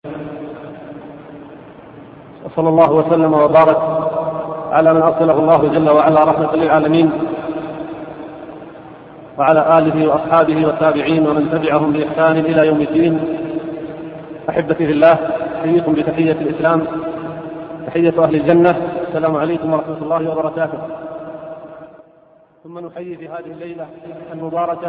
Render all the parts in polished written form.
صلى الله وسلم وبارك على من أرسله الله جل وعلا رحمة للعالمين، وعلى آله وأصحابه والتابعين ومن تبعهم بإحسان إلى يوم الدين. أحبتي في الله، أحييكم بتحية الإسلام، تحية أهل الجنة. السلام عليكم ورحمة الله وبركاته. ثم نحيي في هذه الليلة المباركة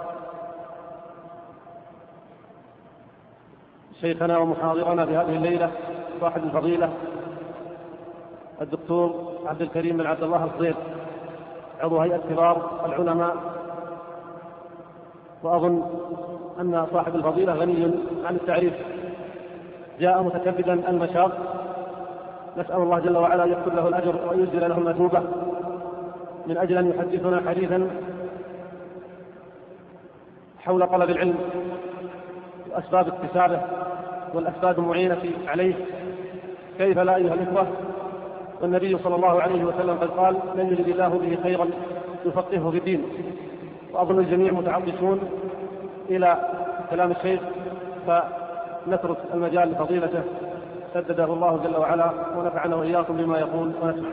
شيخنا ومحاضرنا في هذه الليلة صاحب الفضيلة الدكتور عبد الكريم بن عبد الله الصغير، عضو هيئة كبار العلماء. وأظن أن صاحب الفضيلة غني عن التعريف، جاء متكبدا المشاق، نسأل الله جل وعلا أن يكتب له الأجر ويجزل له المثوبة من أجل أن يحدثنا حديثا حول طلب العلم وأسباب اكتسابه والأسباب المعينة عليه. كيف لا أيها الإخوة؟ والنبي صلى الله عليه وسلم قد قال: من يرد الله به خيرا يفقهه في الدين. وأظن الجميع متعطشون إلى كلام الشيخ، فنترك المجال لفضيلته سدده الله جل وعلا ونفعنا وإياكم بما يقول ونسمع.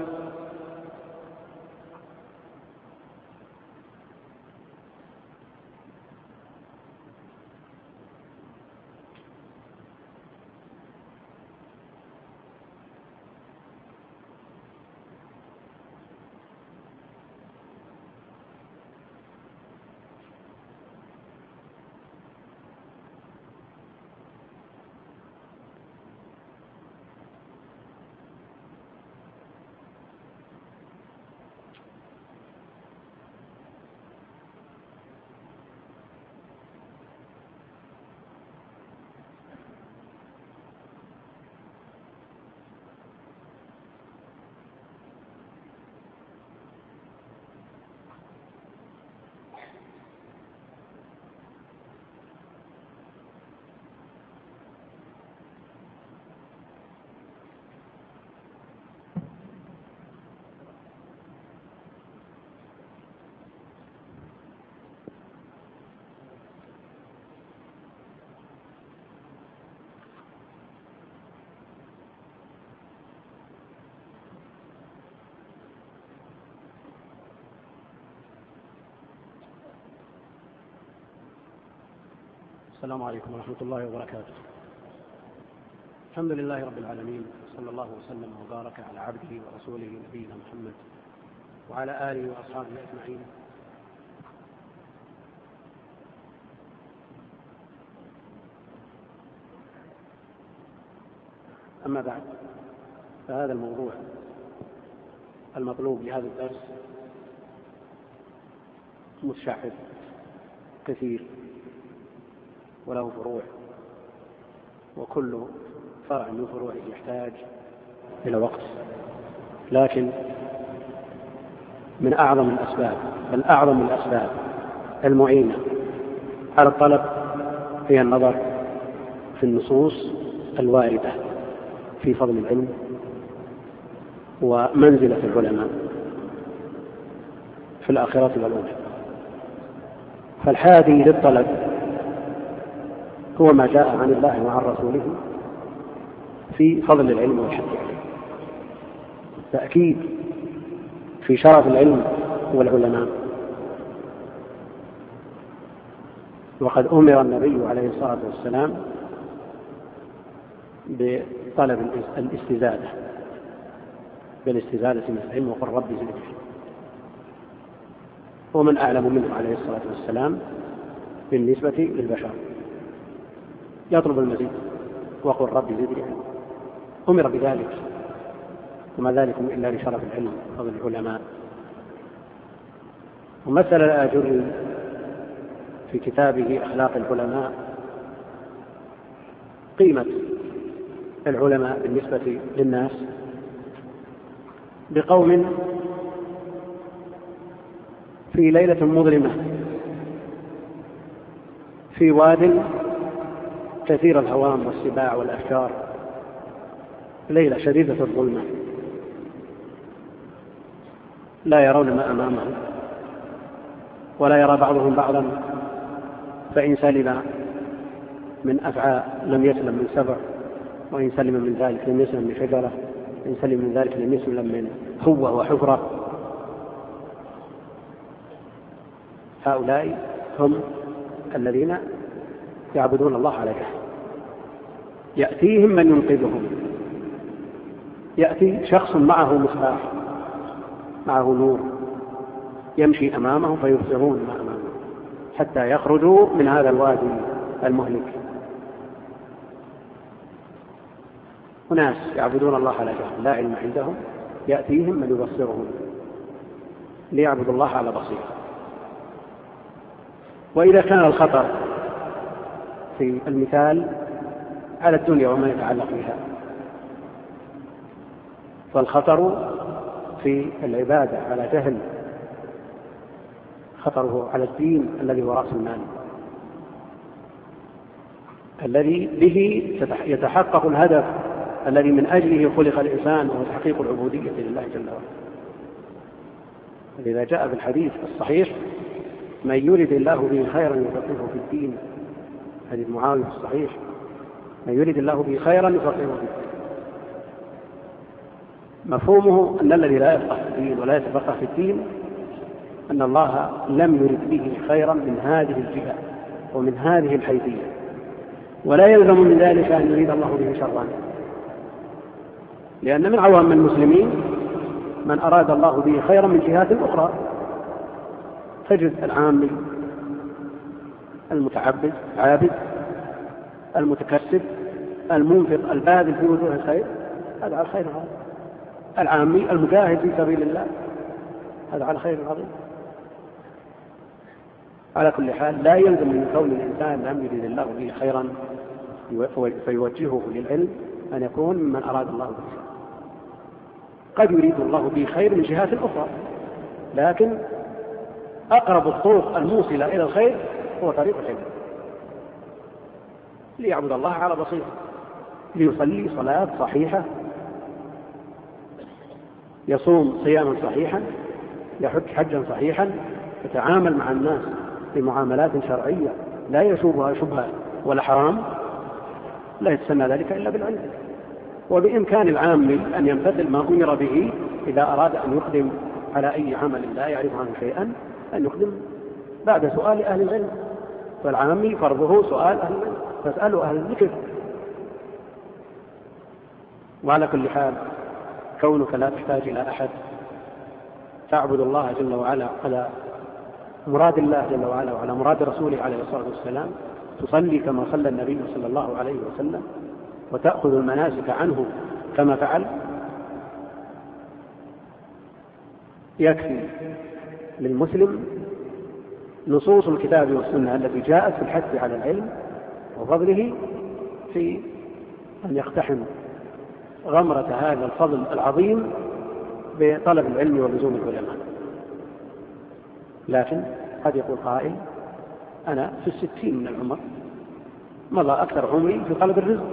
السلام عليكم ورحمة الله وبركاته. الحمد لله رب العالمين، صلى الله وسلم وبارك على عبده ورسوله نبينا محمد وعلى آله وأصحابه أجمعين. أما بعد، فهذا الموضوع المطلوب لهذا الدرس متشعب كثير وله فروع، وكل فرع من فروعه يحتاج إلى وقت. لكن من أعظم الأسباب، بل أعظم الأسباب المعينة على الطلب هي النظر في النصوص الواردة في فضل العلم ومنزلة العلماء في الآخرة والأولى. فالحادي للطلب هو ما جاء عن الله وعن رسوله في فضل العلم والحث عليه، التأكيد في شرف العلم والعلماء. وقد أمر النبي عليه الصلاة والسلام بطلب الاستزادة، بالاستزادة من العلم، وقل رب زدني. ومن أعلم منه عليه الصلاة والسلام بالنسبة للبشر، يطلب المزيد، وقل رب زدني علما. أمر بذلك، وما ذلكم إلا لشرف العلم وفضل العلماء. ومثل الآجري في كتابه أخلاق العلماء قيمة العلماء بالنسبة للناس بقوم في ليلة مظلمة في واد كثير الهوام والسباع والأشجار، ليلة شديدة الظلمة، لا يرون ما أمامهم ولا يرى بعضهم بعضا، فإن سلم من أفعى لم يسلم من سبع، وإن سلم من ذلك لم يسلم من شجرة، إن سلم من ذلك لم يسلم من هوة وحفرة. هؤلاء هم الذين يعبدون الله على جهل. يأتيهم من ينقذهم، يأتي شخص معه مصباح، معه نور، يمشي أمامهم فيبصرون ما أمامهم حتى يخرجوا من هذا الوادي المهلك. وناس يعبدون الله على جهل لا علم عندهم، يأتيهم من يبصرهم ليعبدوا الله على بصيرة. وإذا كان الخطر في المثال على الدنيا وما يتعلق بها، فالخطر في العبادة على جهل خطره على الدين الذي هو رأس المال، الذي به يتحقق الهدف الذي من أجله خلق الإنسان، وهو تحقيق العبودية لله جل وعلا. إذا جاء في الحديث الصحيح: من يرد الله به خيرا يفقهه في الدين، حديث معاوية الصحيح: من يرد الله به خيرا يفقهه في الدين. مفهومه أن الذي لا يفقه في الدين ولا يتفقه في الدين أن الله لم يرد به خيرا من هذه الجهة ومن هذه الحيثية، ولا يلزم من ذلك أن يريد الله به شرا، لأن من عوام المسلمين من أراد الله به خيرا من جهات أخرى. تجد العامي المتعبد عابد المتكسب المنفق الباذل في وجوه الخير، هذا على خير عظيم. العامي المجاهد في سبيل الله، هذا على خير عظيم. على كل حال لا يلزم من كون الإنسان لم يريد الله به خيرا فيوجهه للعلم أن يكون ممن أراد الله به خيرا. قد يريد الله به خير من جهات أخرى، لكن أقرب الطرق الموصلة إلى الخير هو طريق العلم، ليعبد الله على بصيرة، ليصلي صلاة صحيحة، يصوم صياما صحيحا، يحج حجا صحيحا، يتعامل مع الناس بمعاملات شرعية لا يشوبها شبهة ولا حرام، لا يتسنى ذلك إلا بالعلم. وبإمكان العام أن يمتثل ما أمر به إذا أراد أن يقدم على أي عمل لا يعرف عنه شيئا، أن يقدم بعد سؤال أهل العلم. فالعامي فرضه سؤال أهل العلم، فاسألوا أهل الذكر. وعلى كل حال كونك لا تحتاج إلى أحد، تعبد الله جل وعلا على مراد الله جل وعلا وعلى مراد رسوله عليه الصلاة والسلام، تصلي كما صلى النبي صلى الله عليه وسلم، وتأخذ المناسك عنه كما فعل، يكفي للمسلم نصوص الكتاب والسنة التي جاءت في الحث على العلم وفضله، في أن يقتحم غمرة هذا الفضل العظيم بطلب العلم ولزوم العلماء. لكن قد يقول قائل: أنا في 60 من العمر، مضى أكثر عمري في طلب الرزق،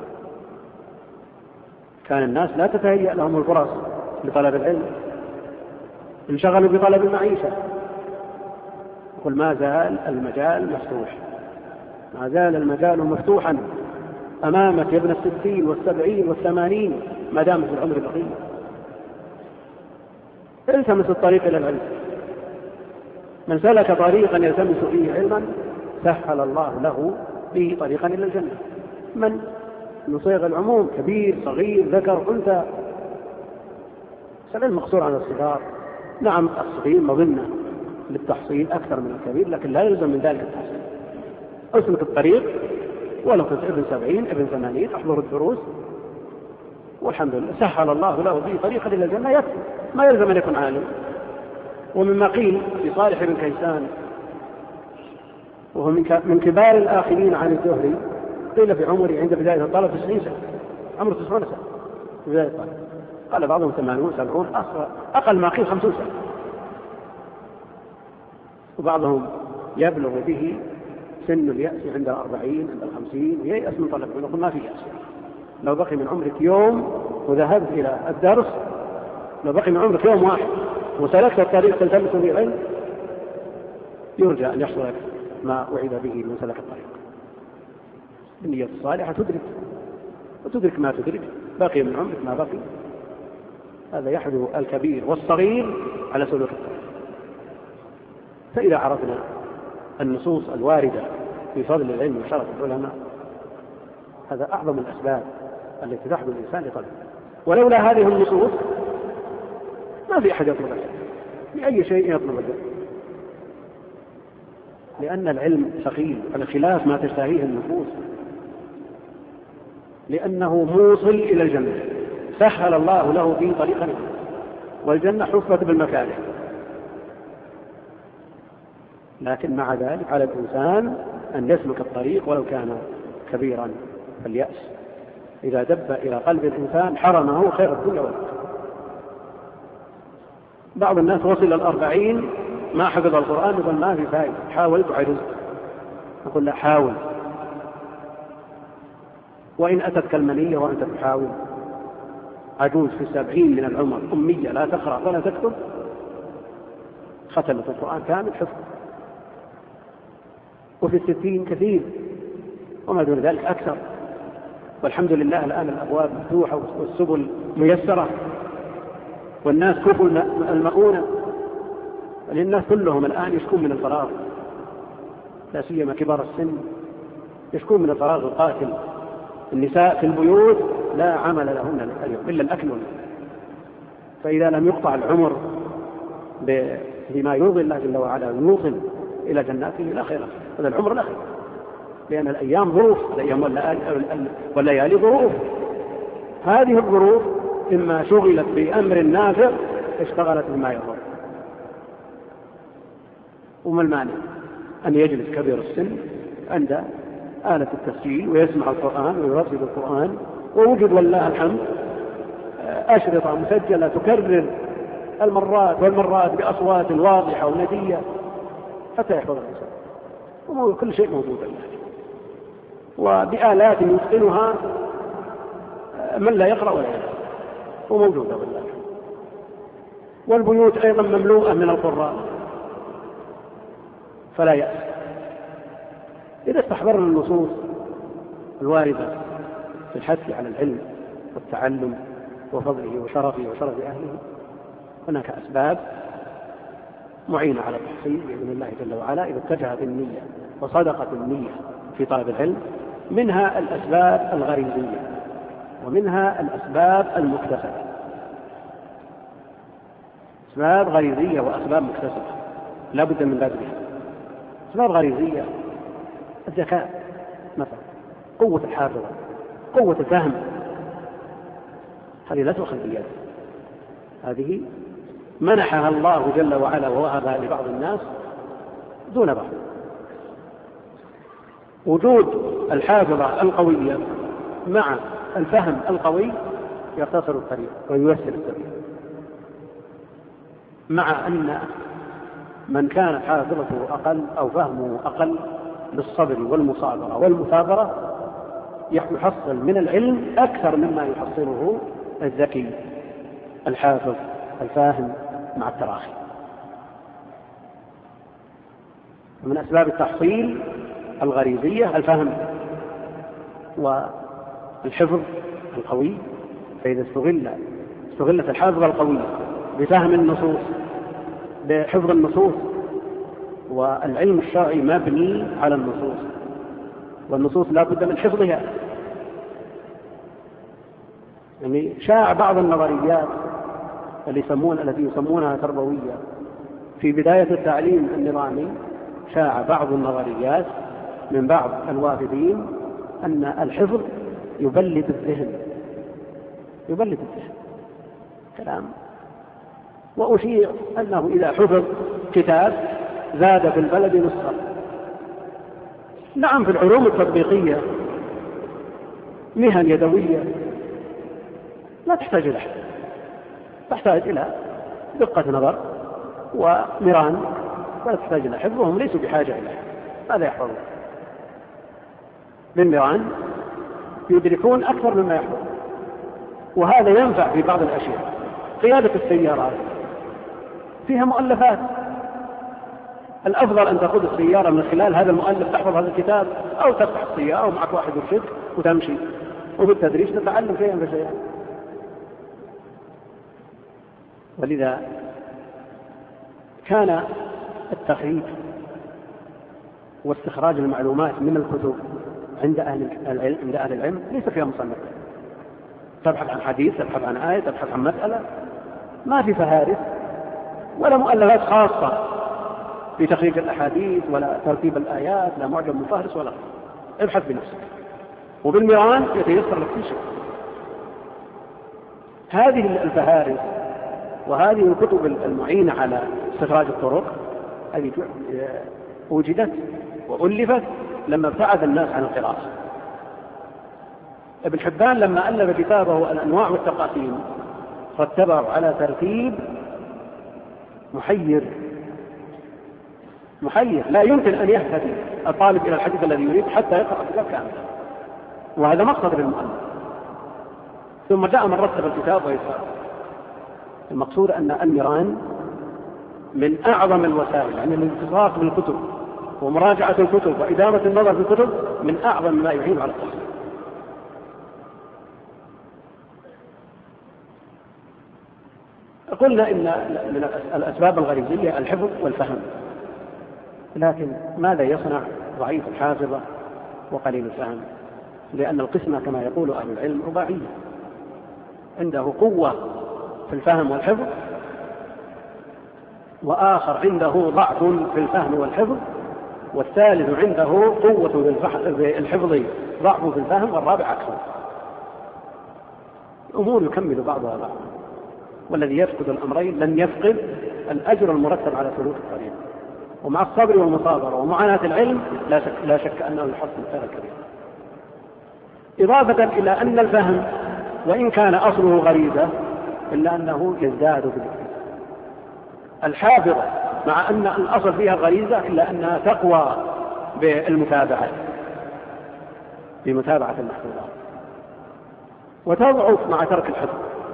كان الناس لا تتهيأ لهم الفرص لطلب العلم، انشغلوا بطلب المعيشة. يقول: ما زال المجال مفتوح، ما زال المجال مفتوحا أمامك يا ابن 60 و70 و80 ما دام في العمر بقية. التمس الطريق إلى العلم. من سلك طريقا يلتمس فيه علما سهل الله له به طريقا إلى الجنة. من نصيغ العموم: كبير صغير ذكر أنثى، العلم مقصور على الصغار. نعم الصغير مظنة للتحصيل أكثر من الكبير، لكن لا يلزم من ذلك التحصيل. أسلك الطريق ولو كنت ابن 70 ابن 80 احضر الدروس والحمد لله سهل الله له به طريقا إلى الجنة، يكفي، ما يلزم أن يكون عالم. ومما قيل في صالح بن كيسان، وهو من كبار الآخرين عن الزهري، قيل في عمره عند بداية الطلب 90 سنة، عمره 90 سنة في بداية الطلب، قال بعضهم 80 70 أقل ما قيل 50 سنة، وبعضهم يبلغ به سن اليأس عند 40 عند 50 وييأس من طلب العلم. ما في يأس، لو بقي من عمرك يوم وذهبت إلى الدرس، لو بقي من عمرك يوم واحد وسلكت الطريق تلتمس به العلم، يرجى أن يحصل لك ما وعد به من سلك الطريق. النية الصالحة تدرك وتدرك ما تدرك، باقي من عمرك ما بقي. هذا يحدث الكبير والصغير على سلوك الطريق. فإذا عرفنا النصوص الواردة في فضل العلم وشرف العلماء، هذا أعظم الأسباب التي تحدث الإنسان لطلبه. ولولا هذه النصوص ما في أحد يطلب العلم بأي شيء يطلب العلم، لأن العلم ثقيل على خلاف ما تشتهيه النفوس، لأنه موصل إلى الجنة، سهل الله له به طريقا، والجنة حفت بالمكاره. لكن مع ذلك على الإنسان أن يسلك الطريق ولو كان كبيرا. فاليأس إذا دب إلى قلب الإنسان حرمه خير الدنيا والآخرة. بعض الناس وصل 40 ما حفظ القرآن، يقول ما في فائدة، حاولت وعجزت. نقول لا، حاول، وإن أتتك المنية وأنت تحاول. عجوز في 70 من العمر أمية لا تقرأ ولا تكتب، ختمت القرآن كامل حفظ. وفي 60 كثير، وما دون ذلك أكثر. والحمد لله الآن الأبواب مفتوحة والسبل ميسرة، والناس كفوا المؤونة، للناس كلهم الآن يشكون من الفراغ، لا سيما كبار السن يشكون من الفراغ القاتل. النساء في البيوت لا عمل لهن اليوم إلا الأكل، فإذا لم يقطع العمر بما يرضي الله جل وعلا ويوصل إلى جناته لا خير، هذا العمر لا خير، لأن الأيام ظروف، الأيام والليالي ظروف. هذه الظروف إما شغلت بأمر نافع اشتغلت بما يضر. وما المانع أن يجلس كبير السن عند آلة التسجيل ويسمع القرآن ويردد القرآن، ووجد والله الحمد أشرطة مسجلة تكرر المرات والمرات بأصوات واضحة وندية حتى يحفظ الإنسان، وكل شيء موجود الله، وبآلات يتقنها من لا يقرأ ولا يقرأ وموجودة والله. والبيوت أيضا مملوءة من القراء، فلا يأس. إذا استحضرنا النصوص الواردة في الحث على العلم والتعلم وفضله وشرفه وشرف أهله، هناك أسباب معينة على التحصيل بإذن الله جل وعلا إذا اتجهت النية وصدقت النية في طلب العلم. منها الأسباب الغريزية، ومنها الأسباب المكتسبة. أسباب غريزية وأسباب مكتسبة لا بد من ذلك. أسباب غريزية: الذكاء مثلا، قوة الحافظة، قوة الفهم، هذه لا تؤخذ بيد، هذه منحها الله جل وعلا ووهبها لبعض الناس دون بعض. وجود الحافظة القوية مع الفهم القوي يختصر الطريق وييسر السبيل، مع أن من كانت حافظته أقل أو فهمه أقل بالصبر والمصابرة والمثابرة يحصل من العلم أكثر مما يحصله الذكي الحافظ الفاهم مع التراخي. من أسباب التحصيل الغريزية الفهم والحفظ القوي. فإذا استغلت الحافظة القوية بفهم النصوص بحفظ النصوص، والعلم الشرعي مبني على النصوص، والنصوص لا بد من حفظها. يعني شاع بعض النظريات التي يسمونها تربوية في بداية التعليم النظامي، شاع بعض النظريات من بعض الوافدين أن الحفظ يبلد الذهن، كلام. وأشير أنه إذا حفظ كتاب زاد في البلد نسخة. نعم، في العلوم التطبيقية مهن يدوية لا تحتاج إلى حفظ، تحتاج إلى دقة نظر ومران، ولا تحتاج إلى حفظ، وهم ليسوا بحاجة إلى حفظ. ماذا يحفظون؟ بالمران يدركون أكثر مما يحفظ. وهذا ينفع في بعض الأشياء. قيادة السيارات فيها مؤلفات، الأفضل أن تأخذ السيارة من خلال هذا المؤلف، تحفظ هذا الكتاب، أو تفتح السيارة ومعك واحد يرشدك وتمشي. وفي التدريس تتعلم شيئا فشيئا. ولذا كان التخريج واستخراج المعلومات من الكتب عند أهل العلم ليس فيها مصنف. تبحث عن حديث، تبحث عن آية، تبحث عن مسألة، ما في فهارس ولا مؤلفات خاصة في تخريج الأحاديث ولا ترتيب الآيات، لا معجم مفهرس ولا غيره. ابحث بنفسك وبالمران يتيسر لك كل شيء. هذه الفهارس وهذه الكتب المعينة على استخراج الطرق هذه وجدت وألفت لما ابتعد الناس عن القراءة. ابن حبان لما ألف كتابه الأنواع والتقاسيم رتبه على ترتيب محير لا يمكن أن يهتدي الطالب إلى الحديث الذي يريد حتى يقرأ الكتاب كاملا، وهذا مقصد للمؤلف. ثم جاء من رتب الكتاب ويسار. المقصود أن المران من أعظم الوسائل، يعني الالتصاق بالكتب ومراجعة الكتب وإدامة النظر في الكتب من أعظم ما يعين على التحصيل. قلنا إن من الأسباب الغريزية الحفظ والفهم، لكن ماذا يصنع ضعيف الحافظة وقليل الفهم؟ لأن القسمة كما يقول أهل العلم رباعية، عنده قوة في الفهم والحفظ، وآخر عنده ضعف في الفهم والحفظ، والثالث عنده قوة في الحفظ ضعف في الفهم، والرابع عكسه. الأمور يكمل بعضها بعضا، والذي يفقد الأمرين لن يفقد الأجر المرتب على سلوك الطريق. ومع الصبر والمصابرة ومعاناة العلم لا شك أنه يحصل خيرا كبيرا. إضافة إلى أن الفهم وإن كان أصله غريزة إلا أنه يزداد بالإكتساب. الحافظة مع أن الأصل فيها غريزة إلا أنها تقوى بالمتابعة بمتابعة المحفوظات، وتضعف مع ترك الحفظ،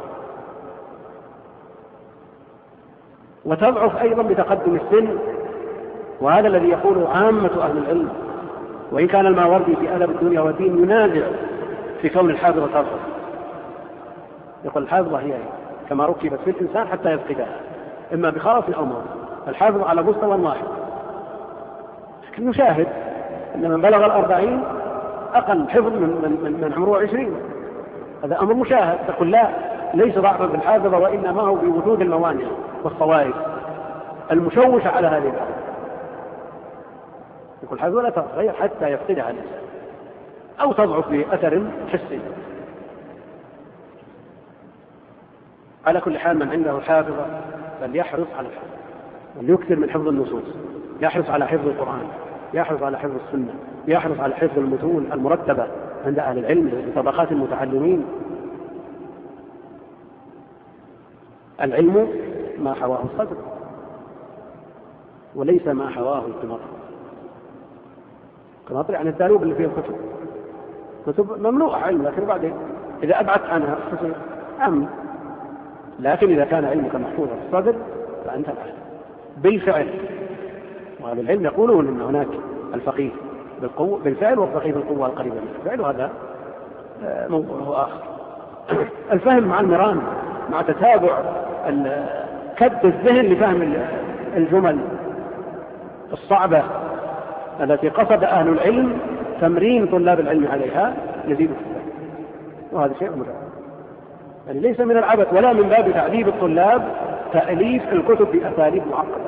وتضعف أيضا بتقدم السن. وهذا الذي يقوله عامة أهل العلم، وإن كان الماوردي في أدب الدنيا والدين ينازع في كون الحافظة تضعف. يقول الحافظة هي كما ركبت في الإنسان حتى يفقدها، إما بخرف أو مرض. الحافظ على مستوى واحد، لكن نشاهد أن من بلغ 40 أقل حفظ من عمره 20. هذا أمر مشاهد. تقول لا، ليس ضعفا في الحافظة، وإنما هو بوجود الموانع والصوارف المشوشة على هذه الحالة. يقول الحافظة لا تتغير حتى يفقدها الإنسان أو تضعف بأثر حسي. على كل حال من عنده حافظة فليحرص على الحفظ، وليكثر من حفظ النصوص، يحرص على حفظ القرآن، يحرص على حفظ السنة، يحرص على حفظ المتون المرتبة عند أهل العلم بطبقات المتعلمين. العلم ما حواه الصدر وليس ما حواه القمطر. القمطر يعني الدالوب اللي فيه الكتب، كتب مملوءة علم، لكن بعدين إذا أبعدت عنها تصير عم. لكن إذا كان علمك محفوظا في الصدر فأنت العالم بالفعل. وهذا العلم يقولون أن هناك الفقيه بالفعل والفقيه بالقوة القريبة من الفعل، وهذا موضوع آخر. الفهم مع المران، مع تتابع كد الذهن لفهم الجمل الصعبة التي قصد أهل العلم تمرين طلاب العلم عليها، يزيد في الفهم. وهذا شيء مهم، يعني ليس من العبث ولا من باب تعذيب الطلاب تأليف الكتب بأساليب معقدة.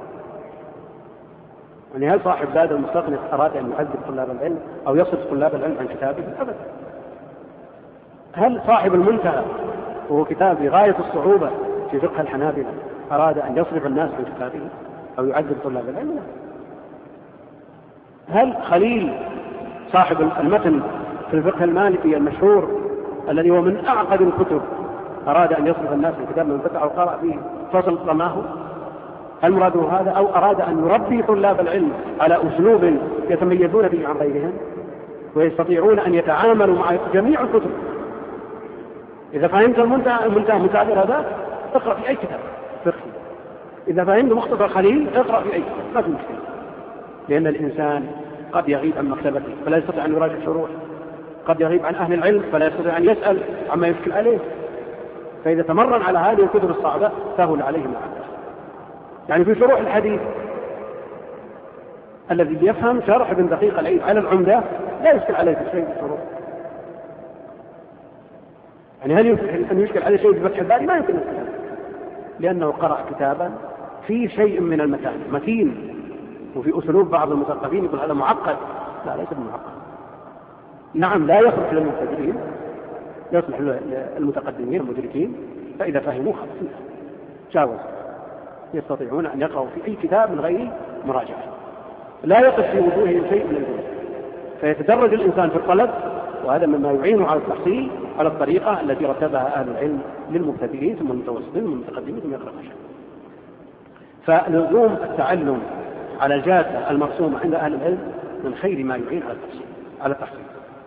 يعني هل صاحب زاد المستقنع أراد أن يعذب طلاب العلم أو يصرف طلاب العلم عن كتابه؟ أبدا. هل صاحب المنتهى وهو كتاب غاية الصعوبة في فقه الحنابلة أراد أن يصرف الناس عن كتابه أو يعذب طلاب العلم؟ هل خليل صاحب المتن في الفقه المالكي المشهور الذي هو من أعقد الكتب أراد أن يصرف الناس عن كتاب من فتح وقرأ فيه فصل رماه؟ هل مراده هذا، أو أراد أن يربي طلاب العلم على أسلوب يتميزون به عن غيرهم ويستطيعون أن يتعاملوا مع جميع الكتب؟ إذا فهمت المنتهى متعذر هذا اقرأ في أي كتاب فقهي، إذا فهمت مختصر خليل اقرأ في أي كتاب، ما في مشكلة. لأن الإنسان قد يغيب عن مكتبته فلا يستطيع أن يراجع شروح، قد يغيب عن أهل العلم فلا يستطيع أن يسأل عما يشكل عليه، فإذا تمرن على هذه الكتب الصعبة سهل عليه ما عدا. يعني في شروح الحديث الذي يفهم شرح ابن دقيق العيد على العمدة لا يشكل عليه شيء في الشروح. يعني هل يمكن أن يشكل عليه شيء في فتح الباري؟ ما يمكن، لأنه قرأ كتابا فيه شيء من المتان متين، وفي أسلوب بعض المثقفين يقول هذا معقد. لا، ليس بمعقد. نعم لا يصلح للمبتدئين، يصلح للمتقدمين المدركين، فإذا فهموه خلاص جاوز، يستطيعون أن يقرأوا في أي كتاب من غير مراجعة، لا يقف في وجوههم شيء من الجهد، فيتدرج الإنسان في الطلب، وهذا مما يعينه على التحصيل على الطريقة التي رتبها أهل العلم للمبتدئين ثم المتوسطين ثم المتقدمين ثم يقرأ شيء. فلزوم التعلم على الجادة المرسومة عند أهل العلم من خير ما يعين على التحصيل.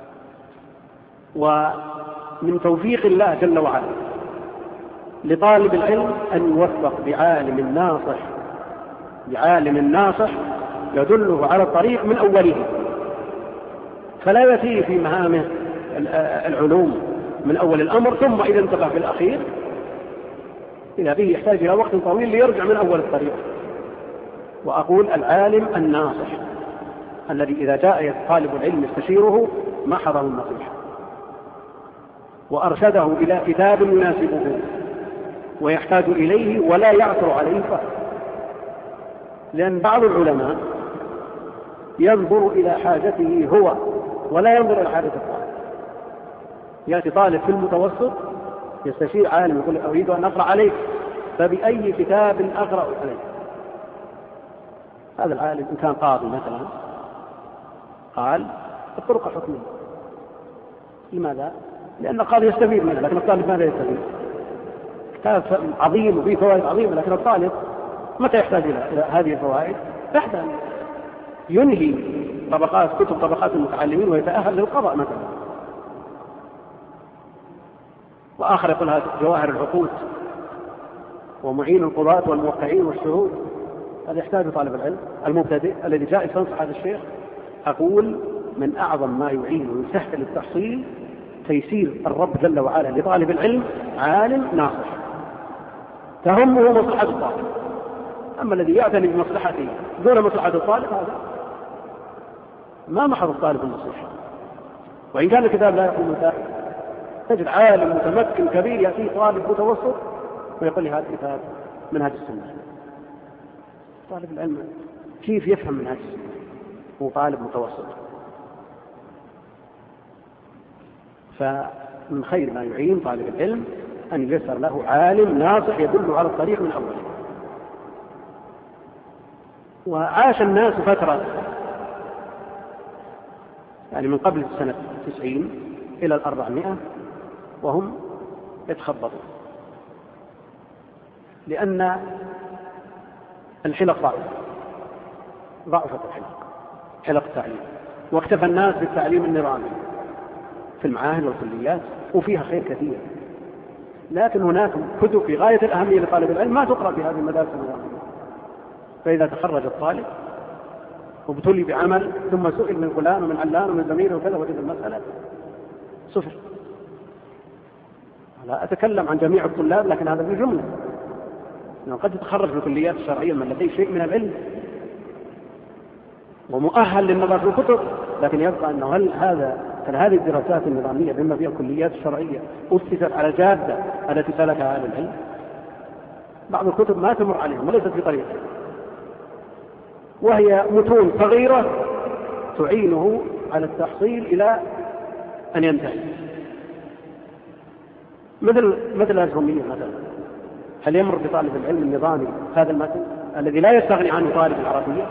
ومن توفيق الله جل وعلا لطالب العلم أن يوفق بعالم ناصح يدله على الطريق من أوله، فلا يسير في مهامه العلوم من أول الأمر ثم إذا انتبه في الأخير إذا به يحتاج إلى وقت طويل ليرجع من أول الطريق. وأقول العالم الناصح الذي إذا جاء طالب العلم يستشيره محض النصيحة وأرشده إلى كتاب يناسبه ويحتاج إليه ولا يعثر عليه فهم. لأن بعض العلماء ينظر إلى حاجته هو ولا ينظر إلى حاجة الطالب. يأتي طالب في المتوسط يستشير عالم يقول أريد أن أقرأ عليك، فبأي كتاب أقرأ عليك؟ هذا العالم إن كان قاضي مثلا قال الطرق حكمية. لماذا؟ لأن القاضي يستفيد منه، لكن الطالب ماذا يستفيد؟ كتاب عظيم وفيه فوائد عظيمة، لكن الطالب متى يحتاج إلى هذه الفوائد؟ تحت أن ينهي كتب طبقات المتعلمين ويتأهل للقضاء مثلا. وآخر يقول هذا جواهر العقود ومعين القضاة والموقعين والشهود. هذا يحتاج طالب العلم المبتدئ الذي جاء يستنصح هذا الشيخ. أقول من أعظم ما يعين ويسهل التحصيل تيسير الرب جل وعلا لطالب العلم عالم ناصح تهمه مصلحة الطالب. أما الذي يعتني بمصلحته دون مصلحة الطالب هذا ما محض الطالب النصيحة. وإن كان الكتاب لا يكون متاح تجد عالم متمكن كبير يأتي طالب متوسط ويقول لي هذا الكتاب منهج السنة. طالب العلم كيف يفهم منهج السنة؟ هو طالب متوسط. فمن خير ما يعين طالب العلم أن ييسر له عالم ناصح يدل على الطريق من أوله. وعاش الناس فترة يعني من قبل سنة 90 إلى 400 وهم يتخبطون، لأن الحلق ضعفت حلق التعليم، واكتفى الناس بالتعليم النظامي في المعاهد والكليات وفيها خير كثير، لكن هناك كتب في غاية الأهمية لطالب العلم ما تقرأ في هذه المدارس النظامية. فإذا تخرج الطالب وابتلي بعمل ثم سئل من فلان ومن علان ومن زميله وكذا وجد المسألة صفر. لا أتكلم عن جميع الطلاب لكن هذا في جملة، لأنه قد يتخرج في الكليات الشرعية من لديه شيء من العلم ومؤهل للنظر في الكتب، لكن يبقى أنه هل هذه الدراسات النظامية بما فيها الكليات الشرعية أسست على الجادة التي سلكها أهل العلم؟ بعض الكتب ما تمر عليهم وليست في طريقه، وهي متون صغيرة تعينه على التحصيل إلى أن ينتهي، مثل الأجرومية مثلا. هل يمر بطالب العلم النظامي هذا المتن الذي لا يستغني عنه طالب العربية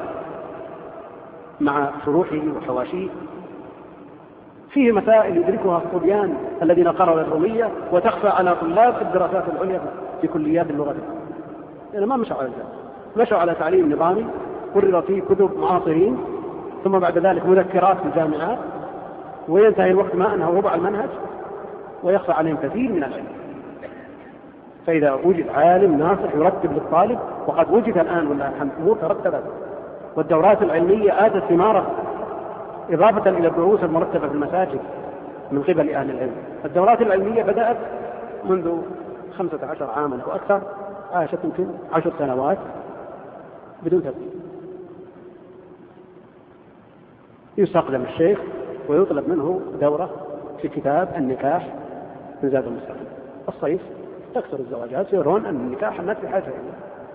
مع شروحه وحواشيه؟ فيه مسائل يدركها الصبيان الذين قرأوا الأجرومية وتخفى على طلاب الدراسات العليا في كليات اللغة، يعني ما مشوا على ذلك، مشوا على تعليم نظامي قرر فيه كتب معاصرين ثم بعد ذلك مذكرات في الجامعات، وينتهي الوقت ما أنه وضع المنهج ويخفى عليهم كثير من العلم. فإذا وجد عالم ناصح يرتب للطالب، وقد وجد الآن والأمور ترتبت والدورات العلمية آتت ثمارها إضافة إلى الدروس المرتبة في المساجد من قبل أهل العلم. الدورات العلمية بدأت منذ 15 عاما أو أكثر، عاشت يمكن 10 سنوات بدون ترتيب. يستقدم الشيخ ويطلب منه دورة في كتاب النكاح من زاد المستقيم. الصيف تكثر الزواجات، يرون أن النكاح الناس بحاجة إليه.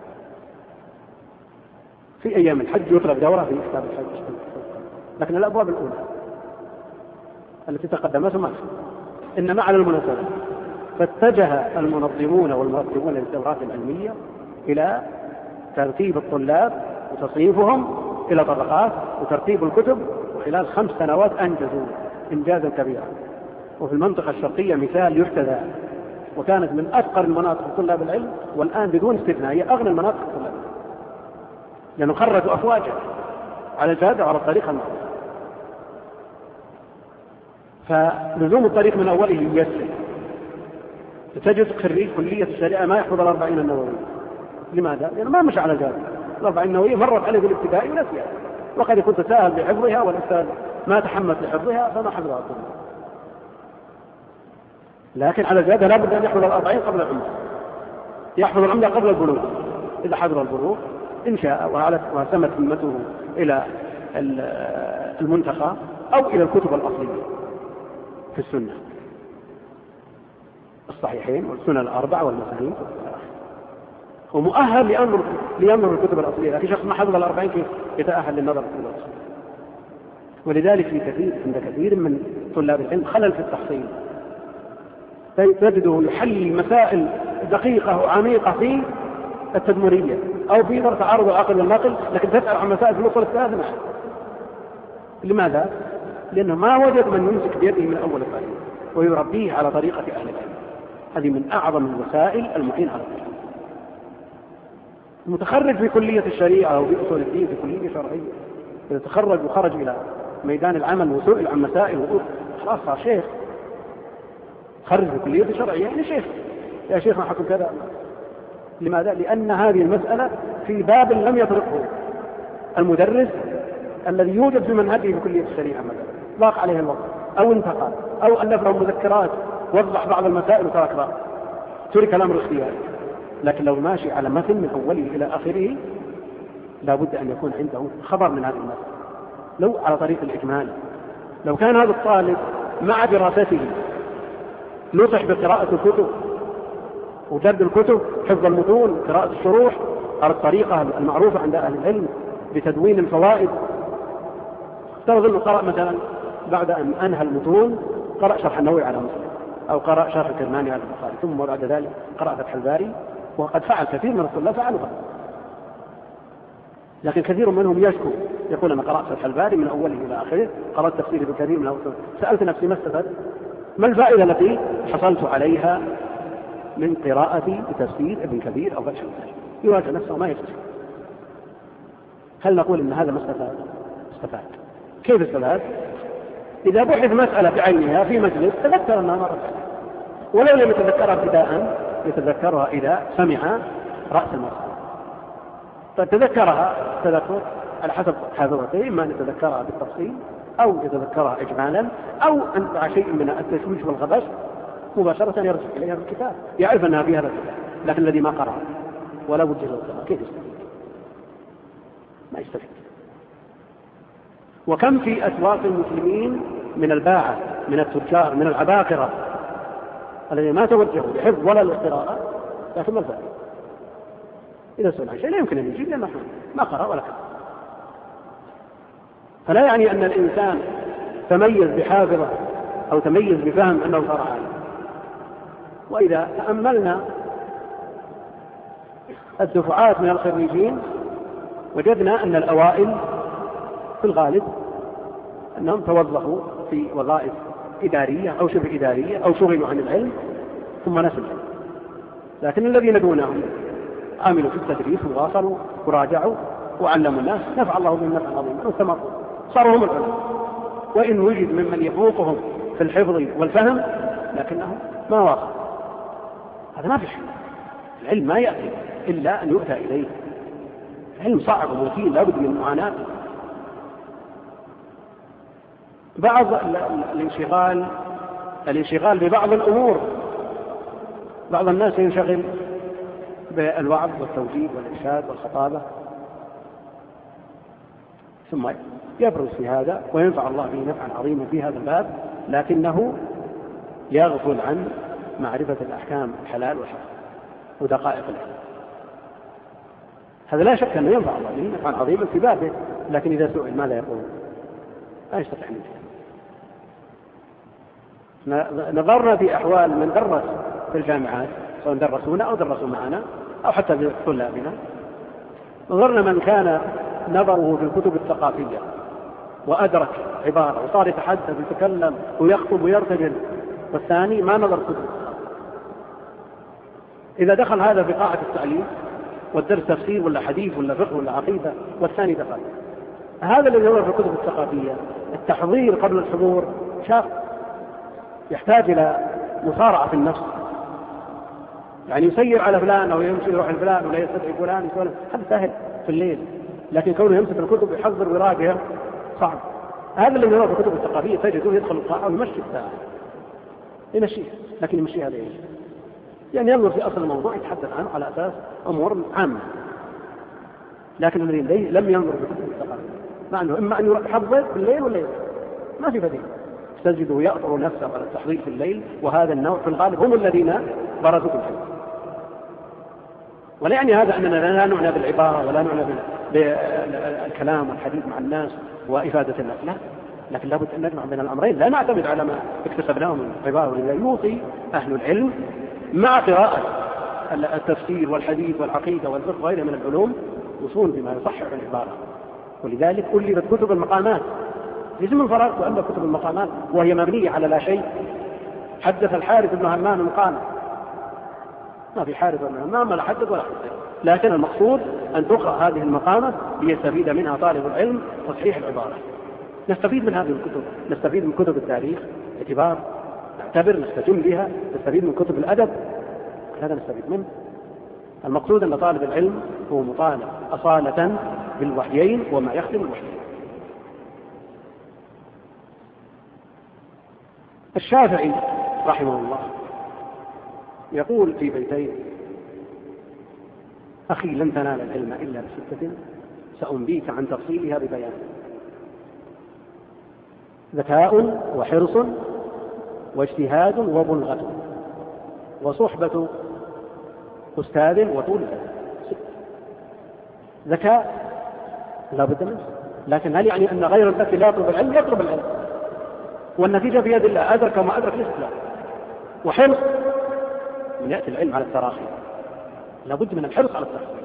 في أيام الحج يطلب دورة في كتاب الحج، لكن الأبواب الأولى التي تقدمت ما إنما على المناسبة. فاتجه المنظمون والمرتبون للدورات العلمية إلى ترتيب الطلاب وتصنيفهم إلى طبقات وترتيب الكتب، وخلال 5 سنوات أنجزوا إنجازا كبيرا. وفي المنطقة الشرقية مثال يحتذى، وكانت من أفقر المناطق طلاب العلم، والآن بدون استثناء هي أغنى المناطق طلاب العلم، لأنه خرجوا أفواجا على الجادة وعلى الطريق المعروف. فلزوم الطريق من أوله ييسر. تجد خريج كلية الشريعة ما يحفظ 40 النووية. لماذا؟ لأنه ما مشى على الجادة. 40 النووية مرت عليه في الابتدائي ونسيها، وقد يكون تساهل بحفظها والأستاذ ما تحمس لحفظها فما حفظها الطلاب. لكن على الجادة لابد أن يحفظ 40 قبل العمر، يحفظ العمر قبل البلوغ. إذا حضر البلوغ إن شاء وسمت همته إلى المنتقى أو إلى الكتب الأصلية في السنة، الصحيحين والسنن الأربع والمسانيد، ومؤهل لينظر الكتب الأصلية. لكن شخص ما حفظ 40 كيف يتأهل للنظر في الكتب الأصلية؟ ولذلك عند كثير من طلاب العلم خلل في التحصيل، تجده يحل مسائل دقيقة وعميقة في التدمرية أو في تعارض العقل والنقل، لكن تسأل عن مسائل في الأصول الثلاثة معه. لماذا؟ لأنه ما وجد من يمسك بيده من أول الطريق ويربيه على طريقة أهل العلم. هذه من أعظم الوسائل المعين على الطريق. المتخرج في كلية الشريعة أو في أصول الدين في كلية شرعية، إذا تخرج وخرج إلى ميدان العمل وسئل عن مسائل وقول خلاص صار شيخ، خرج في كلية شرعية يعني شيخ، يا شيخ ما حكم كذا. لماذا؟ لأن هذه المسألة في باب لم يطرقه المدرس الذي يوجد في منهجه في كلية الشريعة مثلا، ضاق عليه الوقت أو انتقل أو ألف له مذكرات وضح بعض المسائل وترك بعض، ترك الأمر اختياري. لكن لو ماشي على متن من أوله إلى آخره لابد أن يكون عنده خبر من هذه المسألة. لو على طريق الإجمال، لو كان هذا الطالب مع دراسته نصح بقراءة الكتب وجد الكتب، حفظ المتون، قراءة الشروح على الطريقة المعروفة عند أهل العلم بتدوين الفوائد. افترض أنه قرأ مثلا بعد أن أنهى المتون قرأ شرح النووي على مسلم، أو قرأ شرح الكرماني على البخاري، ثم بعد ذلك قرأ فتح الباري، وقد فعل كثير من الطلاب فعلوا هذا. لكن كثير منهم يشكو، يقول أنا قرأت فتح الباري من أوله إلى آخره، قرأت تفسير ابن كثير من أوله، سألت نفسي ما استفدت؟ ما الفائدة التي حصلت عليها من قراءتي بتفسير ابن كثير أو فتح الباري؟ يواجه نفسه ما يستفيد. هل نقول إن هذا ما استفاد؟ استفاد. كيف استفاد؟ إذا بحث مسألة بعينها في مجلس تذكر أنها مرت عليه، ولو لم يتذكرها ابتداء يتذكرها إذا سمع رأس المسألة، فتذكرها تذكر على حسب حاضرته، إما أن يتذكرها بالتفصيل أو يتذكرها إجمالا، أو أن مع شيء من التشويش والغبش مباشرة يرجع إليها في الكتاب، يعرف أنها في هذا الكتاب. لكن الذي ما قرأ ولا وجه له كيف يستفيد؟ ما يستفيد. وكم في أسواق المسلمين من الباعة، من التجار، من العباقرة الذين ما توجهوا لحفظ ولا للقراءة، لكن ما الفائدة؟ إذا سئل عن شيء لا يمكن أن يجيب لأنه ما قرأ ولا كتب. فلا يعني أن الإنسان تميز بحافظة أو تميز بفهم أنه صار عالم. وإذا تأملنا الدفعات من الخريجين وجدنا أن الأوائل في الغالب أنهم توظفوا في وظائف إدارية أو شبه إدارية أو شغلوا عن العلم ثم نسوا. لكن الذين دونهم عملوا في التدريس وواصلوا وراجعوا وعلموا الناس، نفع الله بهم نفعا عظيما واستمروا، صاروا هم العلماء. وإن وجد ممن يفوقهم في الحفظ والفهم لكنهم ما واصلوا. هذا ما في شيء. العلم ما يأتي إلا أن يؤتى إليه. العلم صعب ومثير لابد من معاناة. بعض الانشغال الانشغال ببعض الأمور. بعض الناس ينشغل بالوعظ والتوجيه والإرشاد والخطابة، ثم يبرز في هذا وينفع الله به نفعا عظيما في هذا الباب، لكنه يغفل عن معرفة الأحكام الحلال والحرام ودقائق العلم. هذا لا شك أنه ينفع الله به نفعا عظيما في بابه، لكن إذا سئل ماذا يقول؟ لا يستطيع أن يجيب. نظرنا في أحوال من درس في الجامعات، سواء درسونا أو درسوا معنا أو حتى طلابنا، نظرنا من كان نظره في الكتب الثقافية وأدرك عبارة وصار يتحدث ويتكلم ويخطب ويرتجل، والثاني ما نظر كتب. إذا دخل هذا في قاعة التعليم والدرس تفسير ولا حديث ولا فقه ولا عقيدة، والثاني دخل هذا الذي ينظر في الكتب الثقافية، التحضير قبل الحضور شاق، يحتاج إلى مصارعة في النفس، يعني يسير على فلان أو يمشي يروح لفلان ولا يستدعي فلان يسولف، هذا سهل في الليل، لكن كونه يمسك الكتب يحضر ويراجع صعب. هذا اللي ينظر في الكتب الثقافية تجده يدخل القاعة ويمشي الساعة، يمشيها، لكن يمشيها ليش؟ يعني ينظر في أصل الموضوع يتحدث عنه على أساس أمور عامة. لكن الذي لم ينظر في الكتب الثقافية مع أنه إما أن يحضر في الليل ولا يصير، ما في بديل، تجده يأطر نفسه على التحضير في الليل، وهذا النوع في الغالب هم الذين برزوا في الحلم. ولا يعني هذا أننا لا نعنى بالعبارة ولا نعنى بالكلام والحديث مع الناس وإفادة الناس، لا، لكن لابد أن نجمع بين الأمرين، لا نعتمد على ما اكتسبناه من العبارة. ولذا يوصي أهل العلم مع قراءة التفسير والحديث والعقيدة والفقه وغيرها من العلوم وصول بما يصحح العبارة. ولذلك ألفت كتب المقامات، ليس من فراغ تؤلف كتب المقامات وهي مبنية على لا شيء. حدث الحارث بن همام قال، ما في حارث بن همام لا حدث ولا حدث، لكن المقصود أن تقرأ هذه المقامات ليستفيد منها طالب العلم تصحيح العبارة. نستفيد من هذه الكتب، نستفيد من كتب التاريخ اعتبار، نعتبر، نستجم بها، نستفيد من كتب الأدب، هذا نستفيد منه. المقصود أن طالب العلم هو مطالب أصالة بالوحيين وما يخدم الوحيين. الشافعي رحمه الله يقول في بيتين: أخي لن تنال العلم إلا بستة سأنبيك عن تفصيلها ببيان: ذكاء وحرص واجتهاد وبلغة وصحبة أستاذ وطول الأدب. ذكاء لا بد منه، لكن هل يعني أن غير الذكي لا يطلب العلم؟ يطلب العلم، والنتيجة بيد الله، أدرك وما أدرك ليس له. وحرص، من يأتي العلم على التراخي، لا بد من الحرص على التراخي.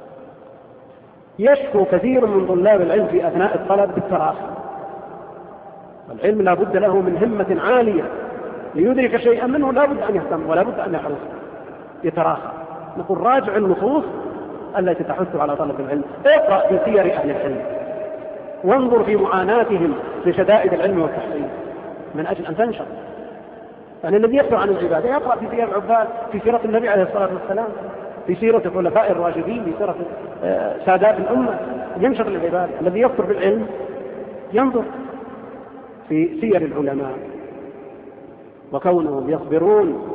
يشكو كثير من طلاب العلم في أثناء الطلب بالتراخي، والعلم لا بد له من همة عالية، ليدرك شيئا منه لا بد أن يهتم ولا بد أن يحرص يتراخى. نقول راجع النصوص التي تحث على طلب العلم، اقرأ في سير أهل العلم وانظر في معاناتهم لشدائد العلم والتحصيل من أجل أن تنشر. يعني الذي يسمع عن العبادة يقرأ في سير العباد، في سيرة النبي عليه الصلاة والسلام، في سيرة الخلفاء الراشدين، في سيرة سادات الأمة، ينشر العبادة. الذي يكثر بالعلم ينظر في سير العلماء وكونهم يصبرون،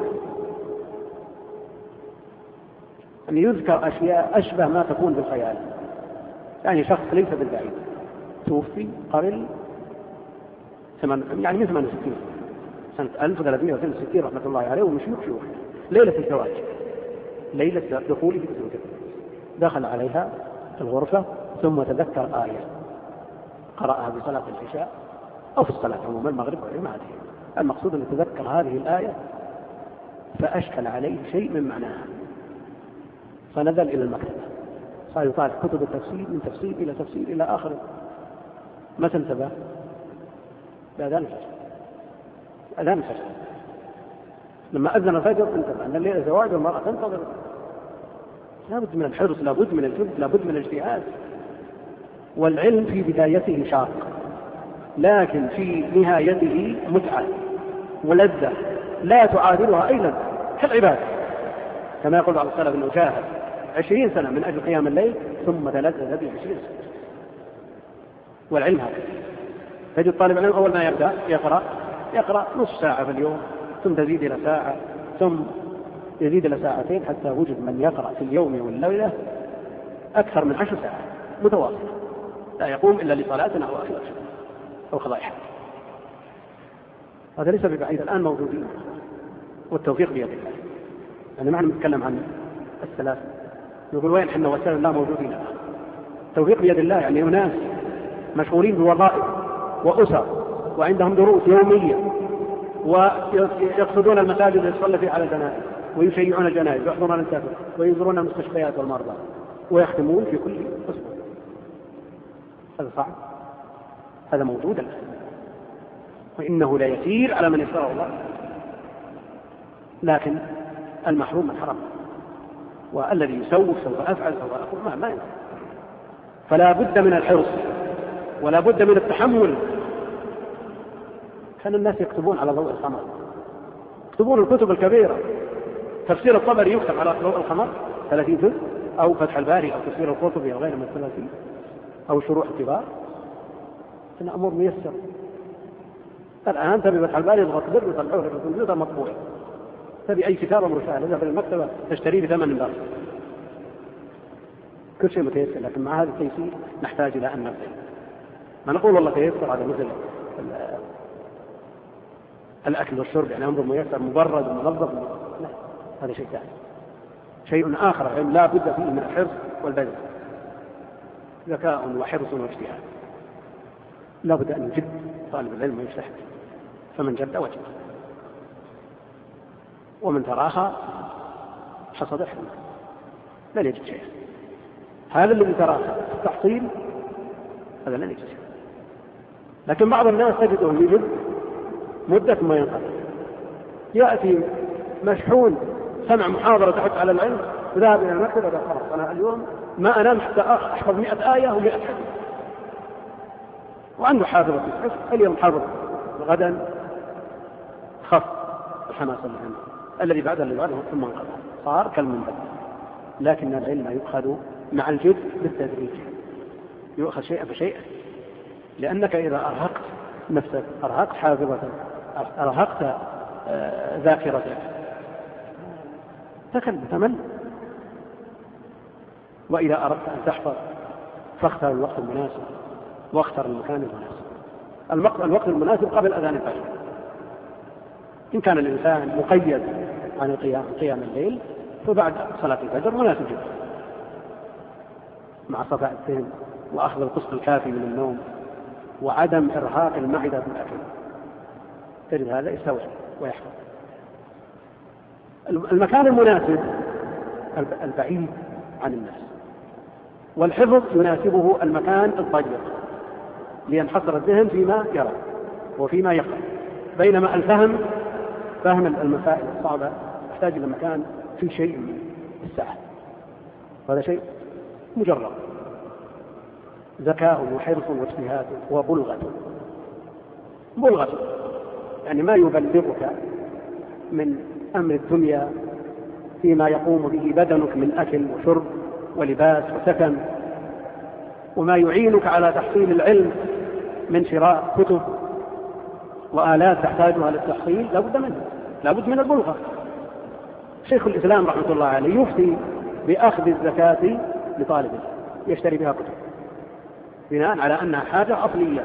أن يذكر أشياء أشبه ما تكون بالخيال. يعني شخص ليس بالبعيد توفي قبل يعني من 68 سنة 1362 رحمة الله عليه، ومن شيوخ ليلة الزواج، ليلة دخوله في الزوجة، دخل عليها الغرفة ثم تذكر آية قرأها بصلاة العشاء أو في الصلاة عموما المغرب والعشاء. المقصود أن يتذكر هذه الآية فأشكل عليه شيء من معناها، فنزل إلى المكتبة، صار يطالع كتب التفسير من تفسير إلى تفسير إلى آخره. متى انتبه؟ بأذان الفجر. أذان الفجر لما أذن الفجر انتبه أن الليلة زواج والمرأة تنتظر. لابد من الحرص، لابد من الجهد، لابد من الاجتهاد. والعلم في بدايته شاق، لكن في نهايته متعة ولذة لا تعادلها أيضا كالعبادة، كما يقول بعض السلف أنه جاهد 20 سنة من أجل قيام الليل ثم تلذذ به 20 سنة. والعلم هكذا، تجد طالب العلم أول ما يبدأ يقرأ نصف ساعة في اليوم ثم تزيد إلى ساعة، ثم يزيد إلى ساعتين، حتى وجد من يقرأ في اليوم والليلة أكثر من 10 ساعات متواصلة لا يقوم إلا لصلاة أو أخذ أو قضاء حاجة. هذا ليس ببعيد، الآن موجودين والتوفيق بيد الله. يعني ما نتكلم عن الثلاثة نقول وين حنا وسائل الله موجودين. التوفيق بيد الله، يعني أناس مشغولين بوظائف وأسر وعندهم دروس يومية ويقصدون المساجد يصلي فيها على الجنائز ويشيعون الجنائز ويحضرون الانتفاع ويزورون المستشفيات والمرضى ويختمون في كل أسبوع. هذا صعب، هذا موجود الآن، وإنه لا يسير على من يسره الله، لكن المحروم من حرم، والذي يسوف سوف أفعل سوف أقول ما ينفع. فلا بد من الحرص ولا بد من التحمل. كان الناس يكتبون على ضوء القمر، يكتبون الكتب الكبيرة، تفسير الطبري يكتب على ضوء القمر 30 جزء، أو فتح الباري أو تفسير القرطبي أو غيره من 30، أو شروح الكبار. إن أمور ميسر. الآن تبي فتح الباري يضغط بر ويطلعوه في الكمبيوتر مطبوع. تبي أي كتاب مرسال إذا في المكتبة تشتريه ب8 دولار. كل شيء متيسر، لكن مع هذا التيسير نحتاج إلى أن نبذل. ما نقول والله تيسر هذا مثل الأكل والشرب، يعني أمر ميسر مبرد ومنظف، لا، هذا شيء ثاني، شيء آخر. يعني لا بد فيه من الحرص والبذل، ذكاء وحرص واجتهاد. لا بد أن يجد طالب العلم ويجتهد، فمن جد وجد، ومن تراخى حصد حلمه لن يجد شيئا. هذا الذي تراخى التحصيل هذا لن يجد شيئا. لكن بعض الناس تجده يجد مدة ما ينقطع، يأتي مشحون، سمع محاضرة تحث على العلم وذهب إلى المكتبة قال خلاص أنا اليوم ما أنام حتى أحفظ 100 آية و100 حديث، وعنده حافظة في الحفظ، اليوم حفظ وغدا خف الحماس العلم، الذي بعده اللي بعده ثم انقطع، صار كالمنبت. لكن العلم يؤخذ مع الجد بالتدريج، يؤخذ شيئا فشيئا، لأنك إذا أرهقت نفسك، أرهقت حافظتك، أرهقت ذاكرتك، تمل. وإذا أردت أن تحفظ فاختر الوقت المناسب واختر المكان المناسب. الوقت المناسب قبل أذان الفجر. إن كان الإنسان مقيد عن قيام الليل فبعد صلاة الفجر مناسب جدا، مع صفاء الذهن وأخذ القسط الكافي من النوم وعدم إرهاق المعدة بالأكل، تجد هذا يستوعب ويحفظ. المكان المناسب البعيد عن الناس، والحفظ يناسبه المكان الضيق لينحصر الذهن فيما يرى وفيما يقرأ، بينما الفهم المسائل الصعبة يحتاج إلى مكان في شيء من السعة. هذا شيء مجرد ذكاء وحرص واجتهاد وبلغة، يعني ما يبلغك من أمر الدنيا فيما يقوم به بدنك من أكل وشرب ولباس وسكن، وما يعينك على تحصيل العلم من شراء كتب وآلات تحتاجها للتحصيل، لابد من البلغة. شيخ الإسلام رحمة الله عليه يفتي بأخذ الزكاة لطالبه يشتري بها كتب بناء على أنها حاجة أصلية.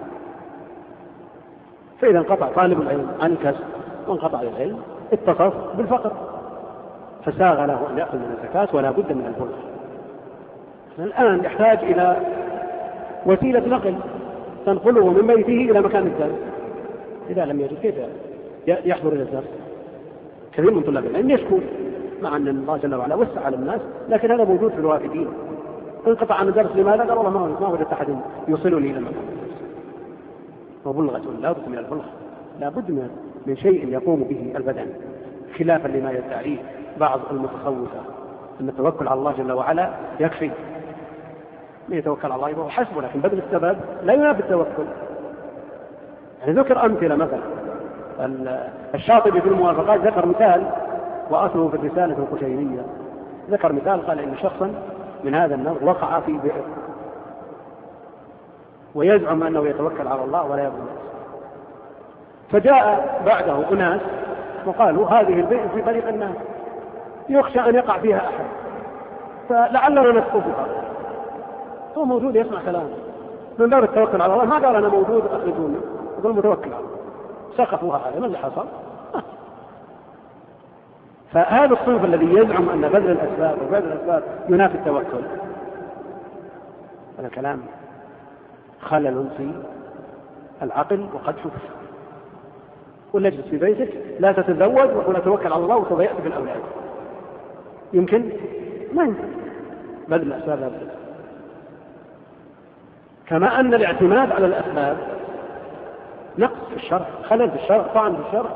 فإذا انقطع طالب العلم عن الكسب وانقطع العلم اتصف بالفقر، فساغ له أن يأخذ من الزكاة ولا بد من البلغة. الآن يحتاج إلى وسيلة نقل تنقله من بيته إلى مكان الدرس، إذا لم يجد كيف يحضر إلى الدرس؟ كثير من طلاب العلم يشكو، مع أن الله جل وعلا وسع على الناس، لكن هذا موجود في الوافدين. انقطع عن الدرس لماذا؟ قال والله ما وجدت أحد يوصلني إلى مكان الدرس. وبلغة لا بد من البلغة، لا بد من شيء يقوم به البدن، خلافا لما يدعيه بعض المتصوفة أن التوكل على الله جل وعلا يكفي. من يتوكل على الله يبقى حسبه، لكن بذل السبب لا ينافي التوكل. يعني ذكر أمثلة، مثلا الشاطبي في الموافقات ذكر مثال وأصله في الرسالة القشيرية، ذكر مثال قال إن شخصا من هذا النوع وقع في بئر ويزعم أنه يتوكل على الله ولا يظن، فجاء بعده أناس وقالوا هذه البئر في طريق الناس يخشى أن يقع فيها أحد فلعلنا نسقطها. هو موجود يسمع كلام من باب التوكل على الله، ما قال أنا موجود أخرجوني، يقول متوكل على الله. سقطوها عليه، ما اللي حصل؟ فهذا الصنف الذي يزعم أن بذل الأسباب وبذل الأسباب ينافي التوكل، هذا كلام خلل في العقل وقد شوف. ولا اجلس في بيتك لا تتزوج وقل أتوكل على الله وتضيأت بالأولاد، يمكن؟ ما يمكن. بذل الأسباب لا بد. كما أن الاعتماد على الأسباب نقص في الشرع، خلل في الشرع، طعن في الشرع.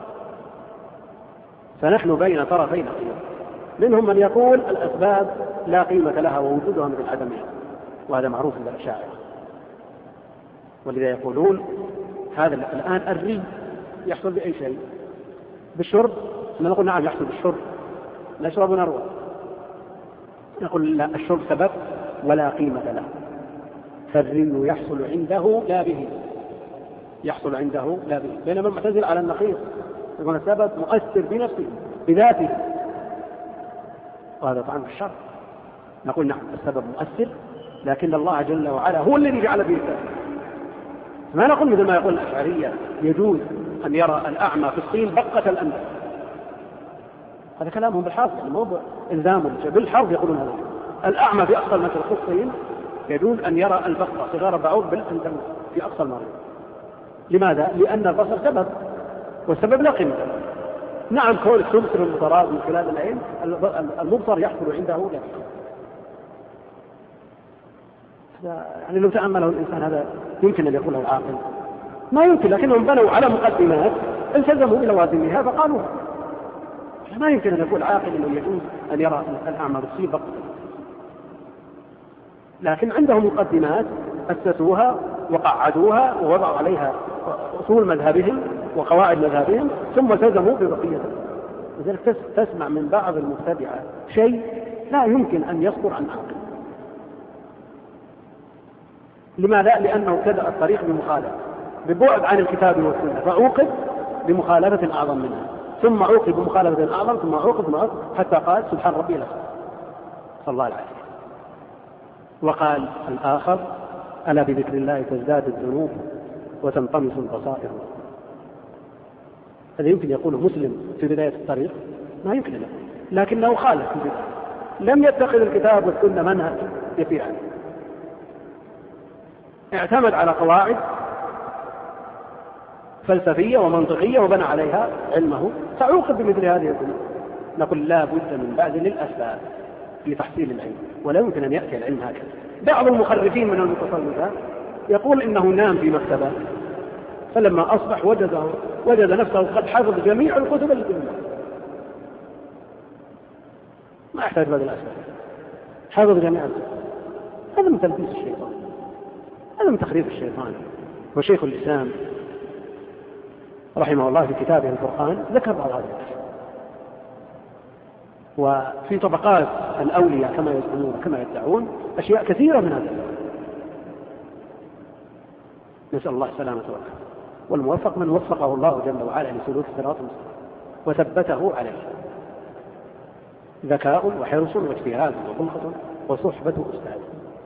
فنحن بين طرفين قيم، منهم من يقول الأسباب لا قيمة لها ووجودها مثل عدمها، وهذا معروف عند الأشاعرة. ولذا يقولون هذا الآن الري يحصل بأي شيء؟ بالشرب؟ نقول نعم يحصل بالشرب، نشرب ونروى. نقول لا، الشرب سبب ولا قيمة له، فالري يحصل عنده لا به، يحصل عنده لا به. بينما المعتزلة على النقيض يقول السبب مؤثر بنفسه بذاته، وهذا طعن في الشرع. نقول نعم السبب مؤثر، لكن الله جل وعلا هو الذي جعل به السبب. ما نقول مثل ما يقول الأشعرية يجوز أن يرى الأعمى في الصين بقة الأنف، هذا كلامهم بالحرف، يعني مو إلزام بالحرف. يقولون هذا الأعمى في أقصى المشرق في الصين يجوز أن يرى البقة صغار بعوض بالأنف في أقصى المغرب. لماذا؟ لأن البصر سبب، والسبب لا قيمة له. نعم كون السمسر المتراض من خلال العين المبصر يحصل عنده لا. يعني لو تأمله الإنسان هذا يمكن أن يقوله العاقل؟ ما يمكن، لكنهم بنوا على مقدمات التزموا بلوازمها فقالوا. ما يمكن أن يقول عاقل أنه يجوز أن يرى الأعمى بالصين بقى، لكن عندهم مقدمات أسسوها وقعدوها ووضعوا عليها أصول مذهبهم وقواعد مذهبهم ثم التزموا ببقية. لذلك تسمع من بعض المبتدعة شيء لا يمكن أن يصدر عن عقل. لماذا؟ لأنه ابتدأ الطريق بمخالفة، ببعد عن الكتاب والسنة، فعوقب بمخالفة أعظم منها، ثم عوقب بمخالفة أعظم، ثم عوقب حتى قال سبحان ربي الأعلى، صلى الله عليه وسلم. وقال الآخر ألا بذكر الله تزداد الذنوب وتنطمس البصائر. هذا يمكن يقوله مسلم في بداية الطريق؟ ما يمكن له، لكنه خالف في البداية، لم يتخذ الكتاب والسنة منهج يسير عنه، اعتمد على قواعد فلسفية ومنطقية وبنى عليها علمه، فعوقب بمثل هذه الذنوب. نقول لا بد من بعد للأسباب لتحصيل العلم، ولا يمكن أن يأتي العلم هكذا. بعض المخرفين من المتصوفة يقول إنه نام في مكتبة فلما أصبح وجد نفسه قد حفظ جميع الكتب التي ما يحتاج بعد الأسباب، حفظ جميع الكتب. هذا من تلبيس الشيطان، هذا من تخريف الشيطان. وشيخ الإسلام رحمه الله في كتابه الفرقان ذكر بعض هذه الأشياء. وفي طبقات الأولياء كما يزعمون كما يدعون أشياء كثيرة من هذا. نسأل الله السلامة والعافية. والموفق من وفقه الله جل وعلا لسلوك الصراط المستقيم وثبته عليه. ذكاء وحرص واجتهاد وخلقة وصحبة أستاذ.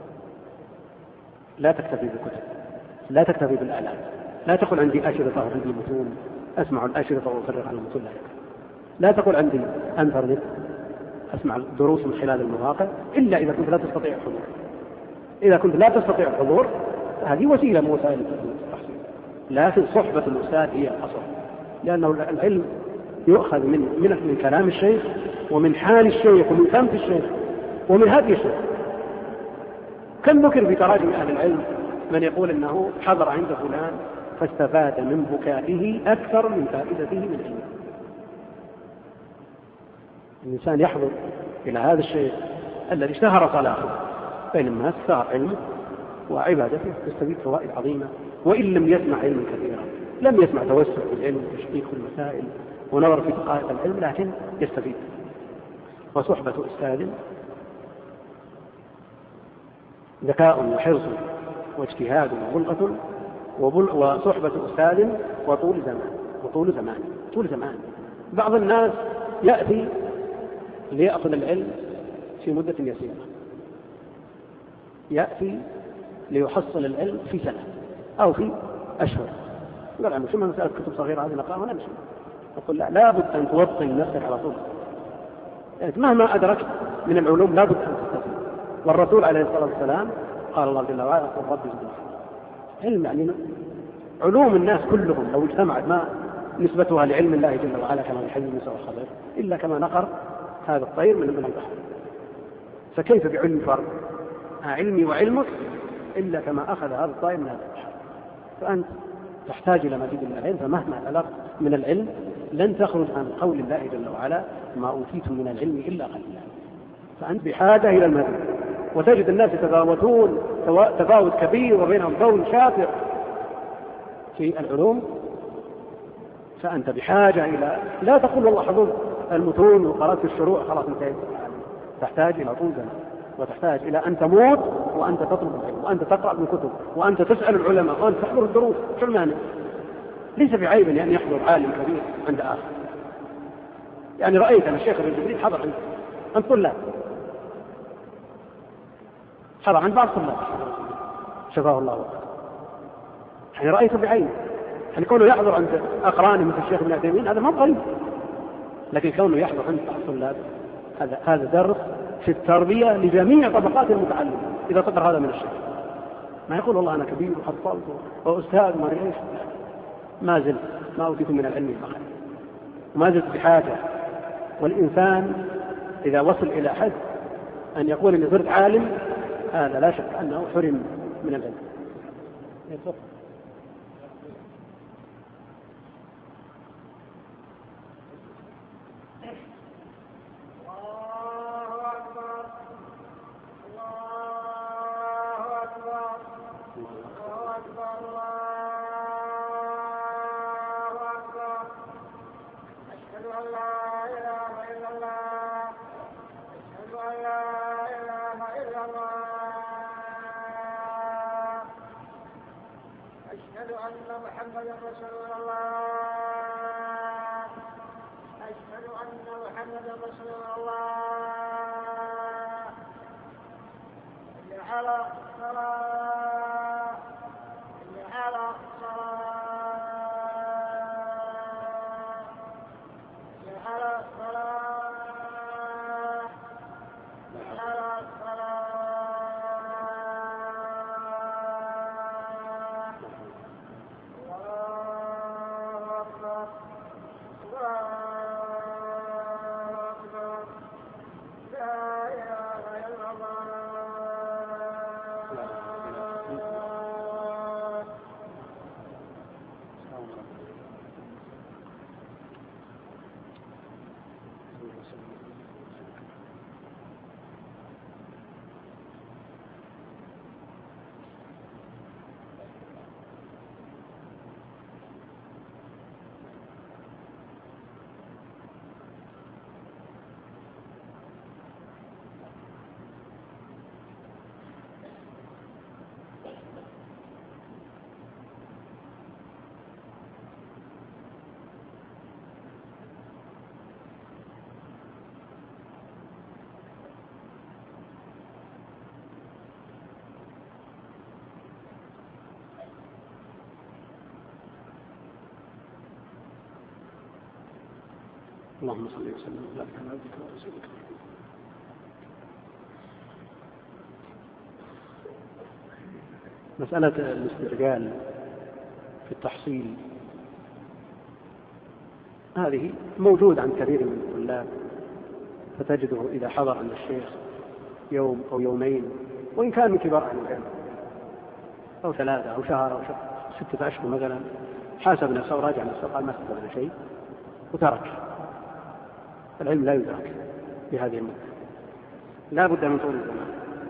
لا تكتفي بالكتب، لا تكتفي بالآلات، لا تقل عندي أشرطة وعندي متون أسمع الأشرطة وأفرغ على المتون، لا تقل عندي أنترنت أسمع الدروس من خلال المواقع، إلا إذا كنت لا تستطيع الحضور. إذا كنت لا تستطيع الحضور هذه وسيلة من وسائل التحصيل، لكن صحبة الأستاذ هي الأصل، لأنه العلم يؤخذ من كلام الشيخ ومن حال الشيخ ومن فهم الشيخ ومن هدي الشيخ. كم ذكر في تراجم أهل العلم من يقول أنه حضر عند فلان فاستفاد من بكائه أكثر من فائدته من علمه. الإنسان يحضر إلى هذا الشيء الذي اشتهر صلاحه بين الناس، اشتهر علمه وعبادته، يستفيد فوائد عظيمة. وإن لم يسمع علما كثيرا، لم يسمع توسع في العلم وتشقيق في المسائل ونظر في دقائق العلم، لكن يستفيد. وصحبة أستاذ ذكاء وحرص واجتهاد وخلقة، وصحبة أستاذ وطول زمان. بعض الناس يأتي ليأخذ العلم في مدة يسيرة، يأتي ليحصل العلم في سنة أو في أشهر. قال عنه شو ما مسألة كتب صغيرة هذه نقرأها ونمشي. نقول لا، لابد أن توطن نفسك على طول، يعني مهما أدركت من العلوم لابد أن تستفيد. والرسول عليه الصلاة والسلام قال الله جل وعلا قل رب زدني علم. يعني علوم الناس كلهم لو اجتمعت ما نسبتها لعلم الله جل وعلا كما يحيي موسى والخضر إلا كما نقر هذا الطير من البحر. فكيف بعلم فرد علمي وعلمك إلا كما أخذ هذا الطير من هذا البحر؟ فأنت تحتاج إلى مزيد من العلم. فمهما بلغت من العلم لن تخرج عن قول الله جل وعلا ما أوتيتم من العلم إلا قليلا. فأنت بحاجة إلى المزيد. وتجد الناس يتفاوتون تفاوت كبير وبينهم قول شاطر في العلوم، فأنت بحاجة إلى، لا تقول والله حفظ المتون وقرأت في الشروع خلاص انتهيت. تحتاج إلى طول زمن، وتحتاج إلى أن تموت وأنت تطلب العلم، وأنت تقرأ من كتب، وأنت تسأل العلماء، وأنت تحضر الدروس. شو المانع؟ ليس بعيب أن يعني يحضر عالم كبير عند آخر. يعني رأيت أن الشيخ ابن جبريل حضر عند طلاب، حضر عند بعض طلاب شفاه الله وقال. يعني رأيته بعين. يعني كونه يحضر عند أقرانه مثل الشيخ ابن عثيمين هذا ما قريب، لكن كونه يحضر عند بعض طلاب هذا درس في التربية لجميع طبقات المتعلم. إذا صدر هذا من الشيخ ما يقول والله أنا كبير وحصلت وأستاذ ما إيش، ما زلت ما أوتيت من العلم البخير، وما زلت بحاجة. والإنسان إذا وصل إلى حد أن يقول إني صرت عالم، هذا لا شك أنه حرم من العلم. اللهم صل وسلم على عبدك ورسولك. مسألة الاسترجال في التحصيل هذه موجود عند كثير من الطلاب، فتجده إذا حضر عند الشيخ يوم أو يومين، وإن كان من كبار أهل العلم، أو 3 أو شهر أو 6 أشهر مثلا، حاسب نفسه وراجع نفسه قال ما استفدنا شيء وترك. العلم لا يدرك بهذه المدة، لا بد من طول الزمان.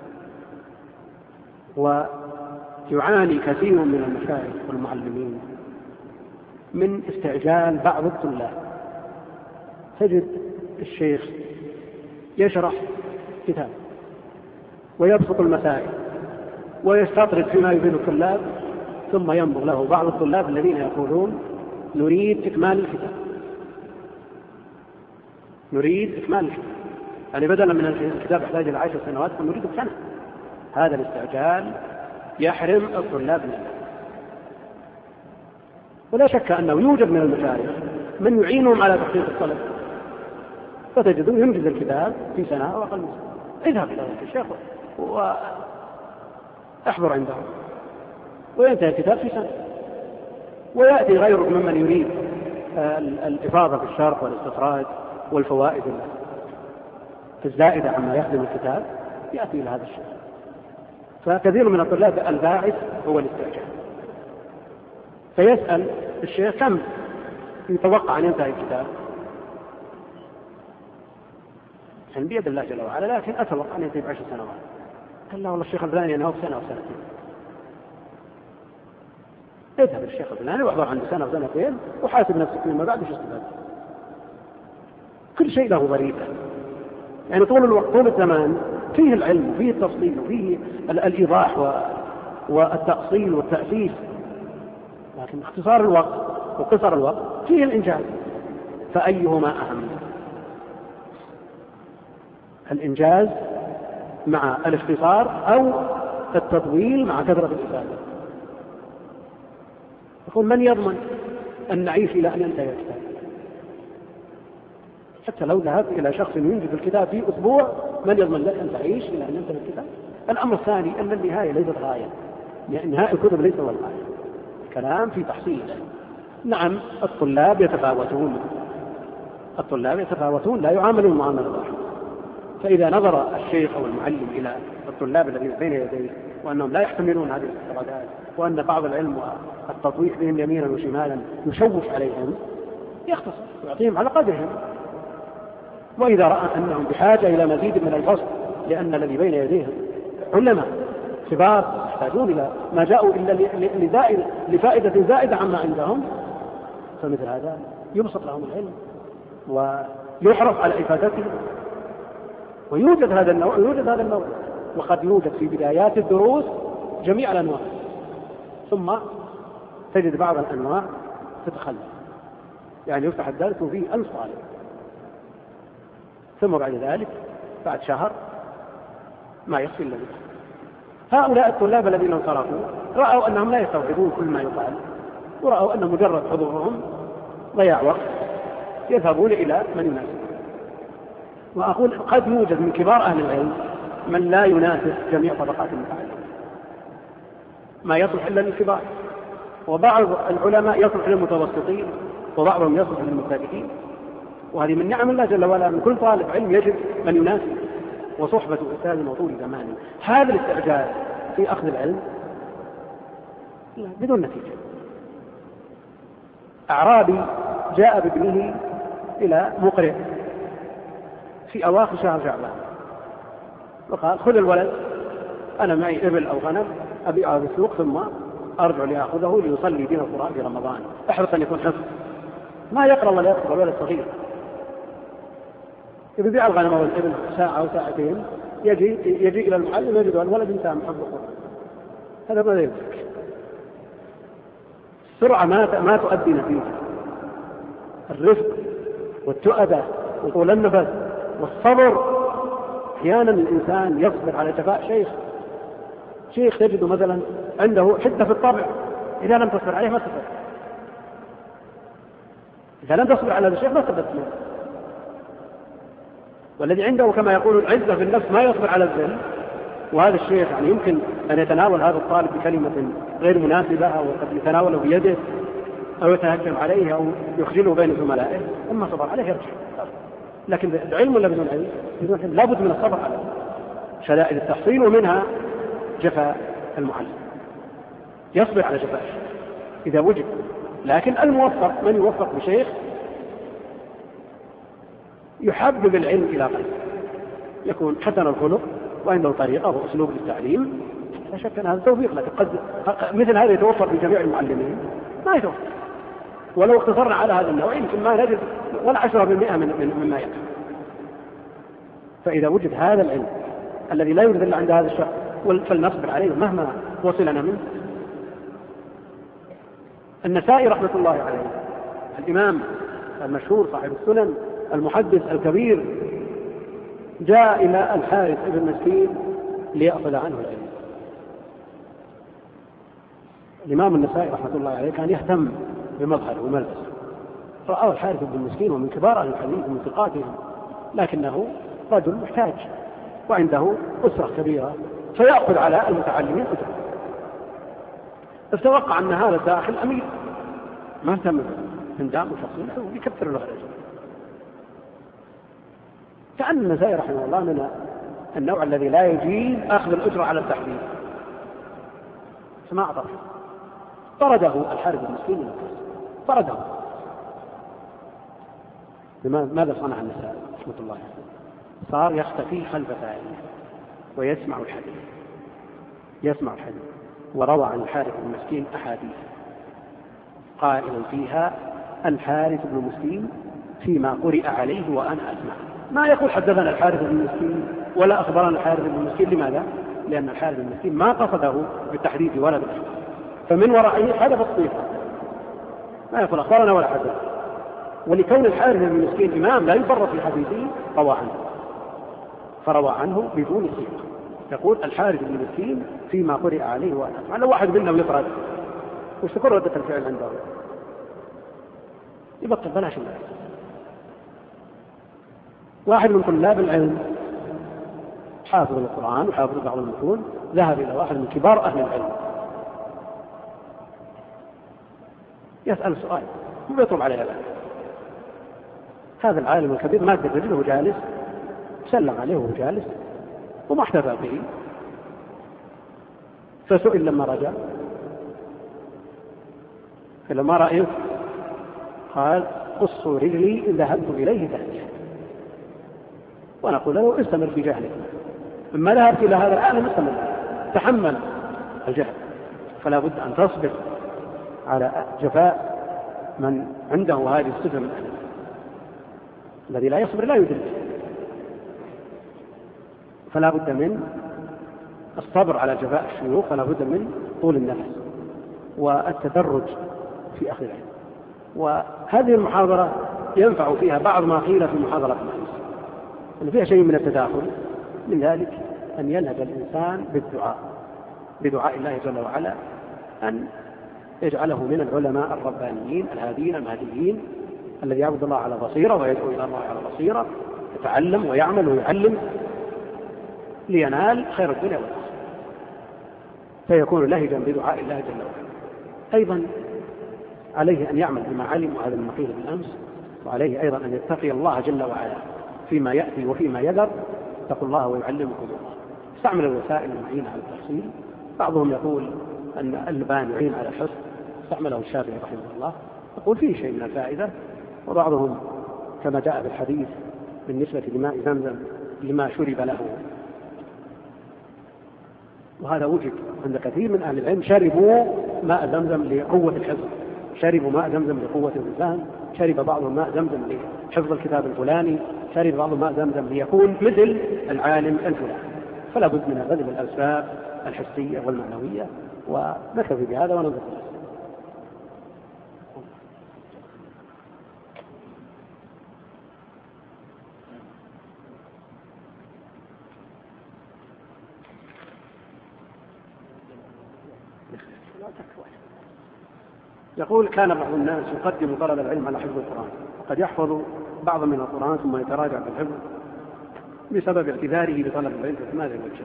ويعاني كثير من المشايخ والمعلمين من استعجال بعض الطلاب. تجد الشيخ يشرح كتاب ويبسط المسائل ويستطرد فيما يفيد الطلاب، ثم ينظر له بعض الطلاب الذين يقولون نريد إكمال الكتاب، نريد إكمال الكتاب، يعني بدلا من الكتاب يحتاج إلى 10 سنوات فنريد سنة. هذا الاستعجال يحرم الطلاب منه. ولا شك أنه يوجد من المشايخ من يعينهم على تحقيق الطلب، فتجدون ينجز الكتاب في سنة أو أقل من سنة. اذهب إلى الشيخ وأحضر عنده وينتهي الكتاب في سنة، ويأتي غيرك ممن يريد الإفاضة في الشرح والاستخراج والفوائد الزائدة عما يخدم الكتاب، يأتي إلى هذا الشيء. فكثير من الطلاب الباعث هو الاستعجال، فيسأل الشيخ كم يتوقع أن ينتهي الكتاب، يعني بيد الله جل وعلا، لكن أتوقع أن ينتهي ب10 سنوات. قال لا والله الشيخ الفلاني أنه سنة وسنتين. اذهب الشيخ الفلاني واحضر عنده سنة وسنتين وحاسب نفسك فيما بعد وش استفاد. كل شيء له ضريبة، يعني طول الوقت طول الزمان فيه العلم وفيه التفصيل وفيه الإيضاح والتأصيل والتأسيس، لكن اختصار الوقت وقصر الوقت فيه الإنجاز. فأيهما أهم؟ الإنجاز مع الاختصار أو التطويل مع كثرة الإفادة؟ يقول من يضمن أن نعيش إلى أن ينتهي الكتاب؟ حتى لو ذهبت إلى شخص ينجز الكتاب في أسبوع، من يضمن لك أن تعيش إلى أن ينتهي الكتاب؟ الأمر الثاني أن النهاية ليست غاية، يعني نهاية الكتب ليس هو الغاية، الكلام في تحصيل. نعم الطلاب يتفاوتون لا يعاملون معاملة واحدة. فإذا نظر الشيخ أو المعلم إلى الطلاب الذين بين يديه وأنهم لا يحتملون هذه الافتراضات، وأن بعض العلم والتطويح بهم يمينا وشمالا يشوش عليهم، يختصر ويعطيهم على قدرهم. وإذا رأى أنهم بحاجة إلى مزيد من الفصل لأن الذي بين يديهم علماء كبار يحتاجون إلى ما جاءوا إلا لفائدة زائدة عما عندهم، فمثل هذا يبسط لهم العلم ويحرص على إفادتهم. ويوجد هذا النوع وقد يوجد في بدايات الدروس جميع الأنواع، ثم تجد بعض الأنواع تتخلف، يعني يفتح الدرس وفيه 1000 طالب، ثم بعد ذلك بعد شهر ما يخفي الذي. هؤلاء الطلاب الذين انصرفوا رأوا أنهم لا يستوعبون كل ما يقال، ورأوا أن مجرد حضورهم ضياع وقت، يذهبون إلى من يناسب. وأقول قد يوجد من كبار أهل العلم من لا يناسب جميع طبقات المتعلمين، ما يصلح إلا للكبار، وبعض العلماء يصلح للمتوسطين، وبعضهم يصلح للمبتدئين. وهذه من نعم الله جل وعلا، من كل طالب علم يجب من يناسب وصحبة أستاذ وطول زمان. هذا الاستعجال في أخذ العلم بدون نتيجة. أعرابي جاء بابنه إلى مقرئ في أواخر شهر شعبان وقال خذ الولد، أنا معي إبل أو غنم أبيعها في السوق ثم أرجع لأخذه ليصلي بنا القرآن في رمضان، احرص أن يكون حفظ، ما يقرأ ولا يقرأ الولد صغير. يبيع الغنم والإبل ساعة أو ساعتين، يجي إلى المعلم يجد الولد انتهى من حفظ القرآن. هذا ما يمسك. السرعة ما تؤدي نتيجة. الرفق والتؤدة وطول النفس والصبر. أحيانا الإنسان يصبر على جفاء شيخ تجد مثلا عنده حدة في الطبع، إذا لم تصبر عليه ما استفدت. إذا لم تصبر على هذا الشيخ ما استفدت منه. والذي عنده كما يقول العزة في النفس ما يصبر على الذل، وهذا الشيخ يعني يمكن أن يتناول هذا الطالب بكلمة غير مناسبة أو قد يتناوله بيده أو يتهجم عليه أو يخجله بين زملائه، أما صبر عليه يرجع. لكن العلم ولا بدون علم؟ بدون علم لابد من الصبر على شدائد التحصيل، ومنها جفاء المعلم، يصبر على جفاء إذا وجد. لكن الموفق من يوفق بشيخ يحبب العلم إلى قلبه، يكون حسن الخلق وعنده طريقة وأسلوب للتعليم، لا شك أن هذا توفيق. لكن قد مثل هذا يتوفر في جميع المعلمين ما يتوفر، ولو اقتصرنا على هذا النوع يمكن ما نجد ولا 10% مما يكفي. فإذا وجد هذا العلم الذي لا يوجد إلا عند هذا الشخص فلنصبر عليه مهما وصلنا منه. النسائي رحمة الله عليه، الإمام المشهور صاحب السنن المحدث الكبير جاء إلى الحارث بن مسكين ليأخذ عنه العلم. الإمام النسائي رحمة الله عليه كان يهتم بمظهره وملبسه، رآه الحارث بن مسكين ومن كبار أهل الحديث ومن ثقاتهم، لكنه رجل محتاج وعنده أسرة كبيرة، فيأخذ على المتعلمين أجرة. فتوقع أن هذا الداخل أمير ما اهتم من دام شخصيته ويكثر له الأجر. كأن النسائي رحمه الله من النوع الذي لا يجيز أخذ الأجرة على التحديد، فما أعطاه، طرده الحارث بن مسكين من الكاس، طرده. ماذا صنع النسائي رحمة الله عليه؟ صار يختفي خلف فاعله ويسمع الحديث، يسمع الحديث. وروى عن الحارث بن مسكين أحاديث قائلا فيها الحارث بن مسكين فيما قرئ عليه وأنا أسمع. ما يقول حدثنا الحارث بن مسكين ولا أخبرنا الحارث بن مسكين. لماذا؟ لأن الحارث بن مسكين ما قصده بالتحديث ولا بالحديث، فمن ورائه حدث الصيحة، ما يقول أخبرنا ولا حدث. ولكون الحارث بن مسكين إمام لا يفرط في حديثه روى عنه، فروى عنه بدون صيغة، يقول الحارث بن مسكين فيما قرئ عليه وأنا أسمع. لو واحد منهم يفرد وش تكون ردة الفعل عنده؟ يبطل بلاش الله. واحد من طلاب العلم حافظ القرآن وحافظ بعض المتون ذهب إلى واحد من كبار أهل العلم يسأل سؤال ويطلب عليه العلم. هذا العالم الكبير ماد رجله جالس، سلم عليه وهو جالس وما احتفى به، فسئل لما رجع فلما رأيت قال قصوا رجلي إن ذهبت إليه تهجر. ونقول له استمر في جهلك، لما ذهبت إلى هذا العالم استمر، تحمل الجهل. فلا بد أن تصبر على جفاء من عنده هذه الصفة من أهل. الذي لا يصبر لا يدرك. فلا بد من الصبر على جفاء الشيوخ، فلا بد من طول النفس والتدرج في أخذ العلم. وهذه المحاضرة ينفع فيها بعض ما قيل في محاضرة الأمس، أن فيها شيء من التداخل، من ذلك أن ينهج الإنسان بدعاء الله جل وعلا أن يجعله من العلماء الربانيين الهادين المهديين، الذي يعبد الله على بصيرة ويدعو إلى الله على بصيرة، يتعلم ويعمل ويعلم لينال خير الدنيا والآخرة، فيكون لهجا بدعاء الله جل وعلا. أيضا عليه أن يعمل بما علم، وهذا ما قيل بالأمس، وعليه أيضا أن يتقي الله جل وعلا فيما يأتي وفيما يذر. اتقوا الله ويعلمكم الله. استعمل الوسائل المعينة على التحصيل. بعضهم يقول أن اللبان يعين على الحفظ، استعمله الشافعي رحمه الله، يقول فيه شيء من الفائدة. وبعضهم كما جاء في الحديث بالنسبة لماء زمزم لما شرب له، وهذا وجد عند كثير من أهل العلم، شربوا ماء زمزم لقوة الحفظ، شربوا ماء زمزم لقوة اللسان، شرب بعضهم ماء زمزم لحفظ الكتاب الفلاني، شرب بعضهم ماء زمزم ليكون مثل العالم الفلاني. فلا بد من بذل الأسباب الحسية والمعنوية. ونكتفي بهذا وننظر. يقول كان بعض الناس يقدم طلب العلم على حفظ القرآن، وقد يحفظ بعض من القرآن ثم يتراجع في الحفظ بسبب اعتذاره بطلب العلم. فماذا يوجه؟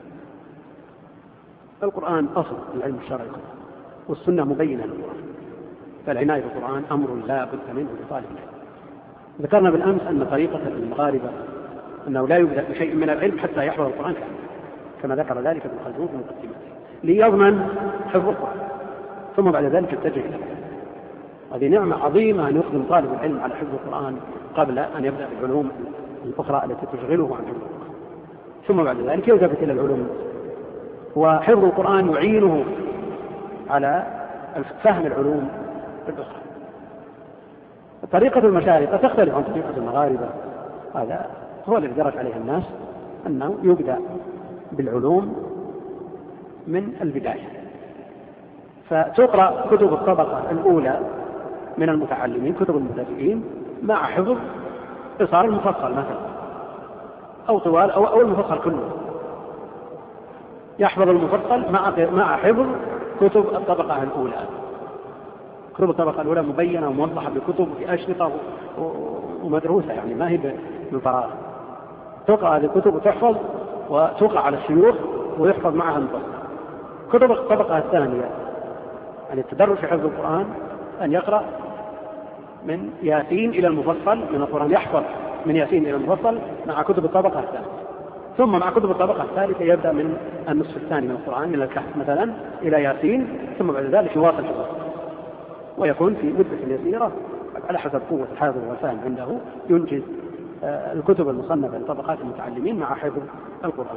القرآن أصل العلم الشرعي والسنة مبينة للقرآن، فالعناية بالقرآن أمر لا بد منه لطالب العلم. ذكرنا بالأمس أن طريقة المغاربة أنه لا يبدأ بشيء من العلم حتى يحفظ القرآن كما ذكر ذلك ابن خلدون في مقدمته، ليضمن حفظ القرآن، ثم بعد ذلك يتجه إلى العلم. هذه نعمة عظيمة أن يقدم طالب العلم على حفظ القرآن قبل أن يبدأ بالعلوم الأخرى التي تشغله عن حفظ القرآن، ثم بعد ذلك يلتفت إلى العلوم. وحفظ القرآن يعينه على فهم العلوم الأخرى. طريقة المشارقة تختلف عن طريقة المغاربة، هذا هو الذي درج عليه الناس، أنه يبدأ بالعلوم من البداية، فتقرأ كتب الطبقة الأولى من المتعلمين، كتب المبتدئين، مع حفظ قصار المفصل مثلا، أو طوال أو المفصل كله، يحفظ المفصل مع حفظ كتب الطبقة الأولى. كتب الطبقة الأولى مبينة وموضحة بكتب بأشرطة ومدروسة، يعني ما هي من فراغ. تقرأ هذه الكتب وتحفظ وتوقع على الشيوخ ويحفظ معها المفصل. كتب الطبقة الثانية يعني التدرج في حفظ القرآن أن يقرأ من ياسين إلى المفصل من القرآن، يحفظ من ياسين إلى المفصل مع كتب الطبقة الثانية، ثم مع كتب الطبقة الثالثة يبدأ من النصف الثاني من القرآن من الكهف مثلا إلى ياسين، ثم بعد ذلك يواصل حفظه، ويكون في مدة يسيرة على حسب قوة الحافظ والفهم عنده ينجز الكتب المصنفة لطبقات المتعلمين مع حفظ القرآن.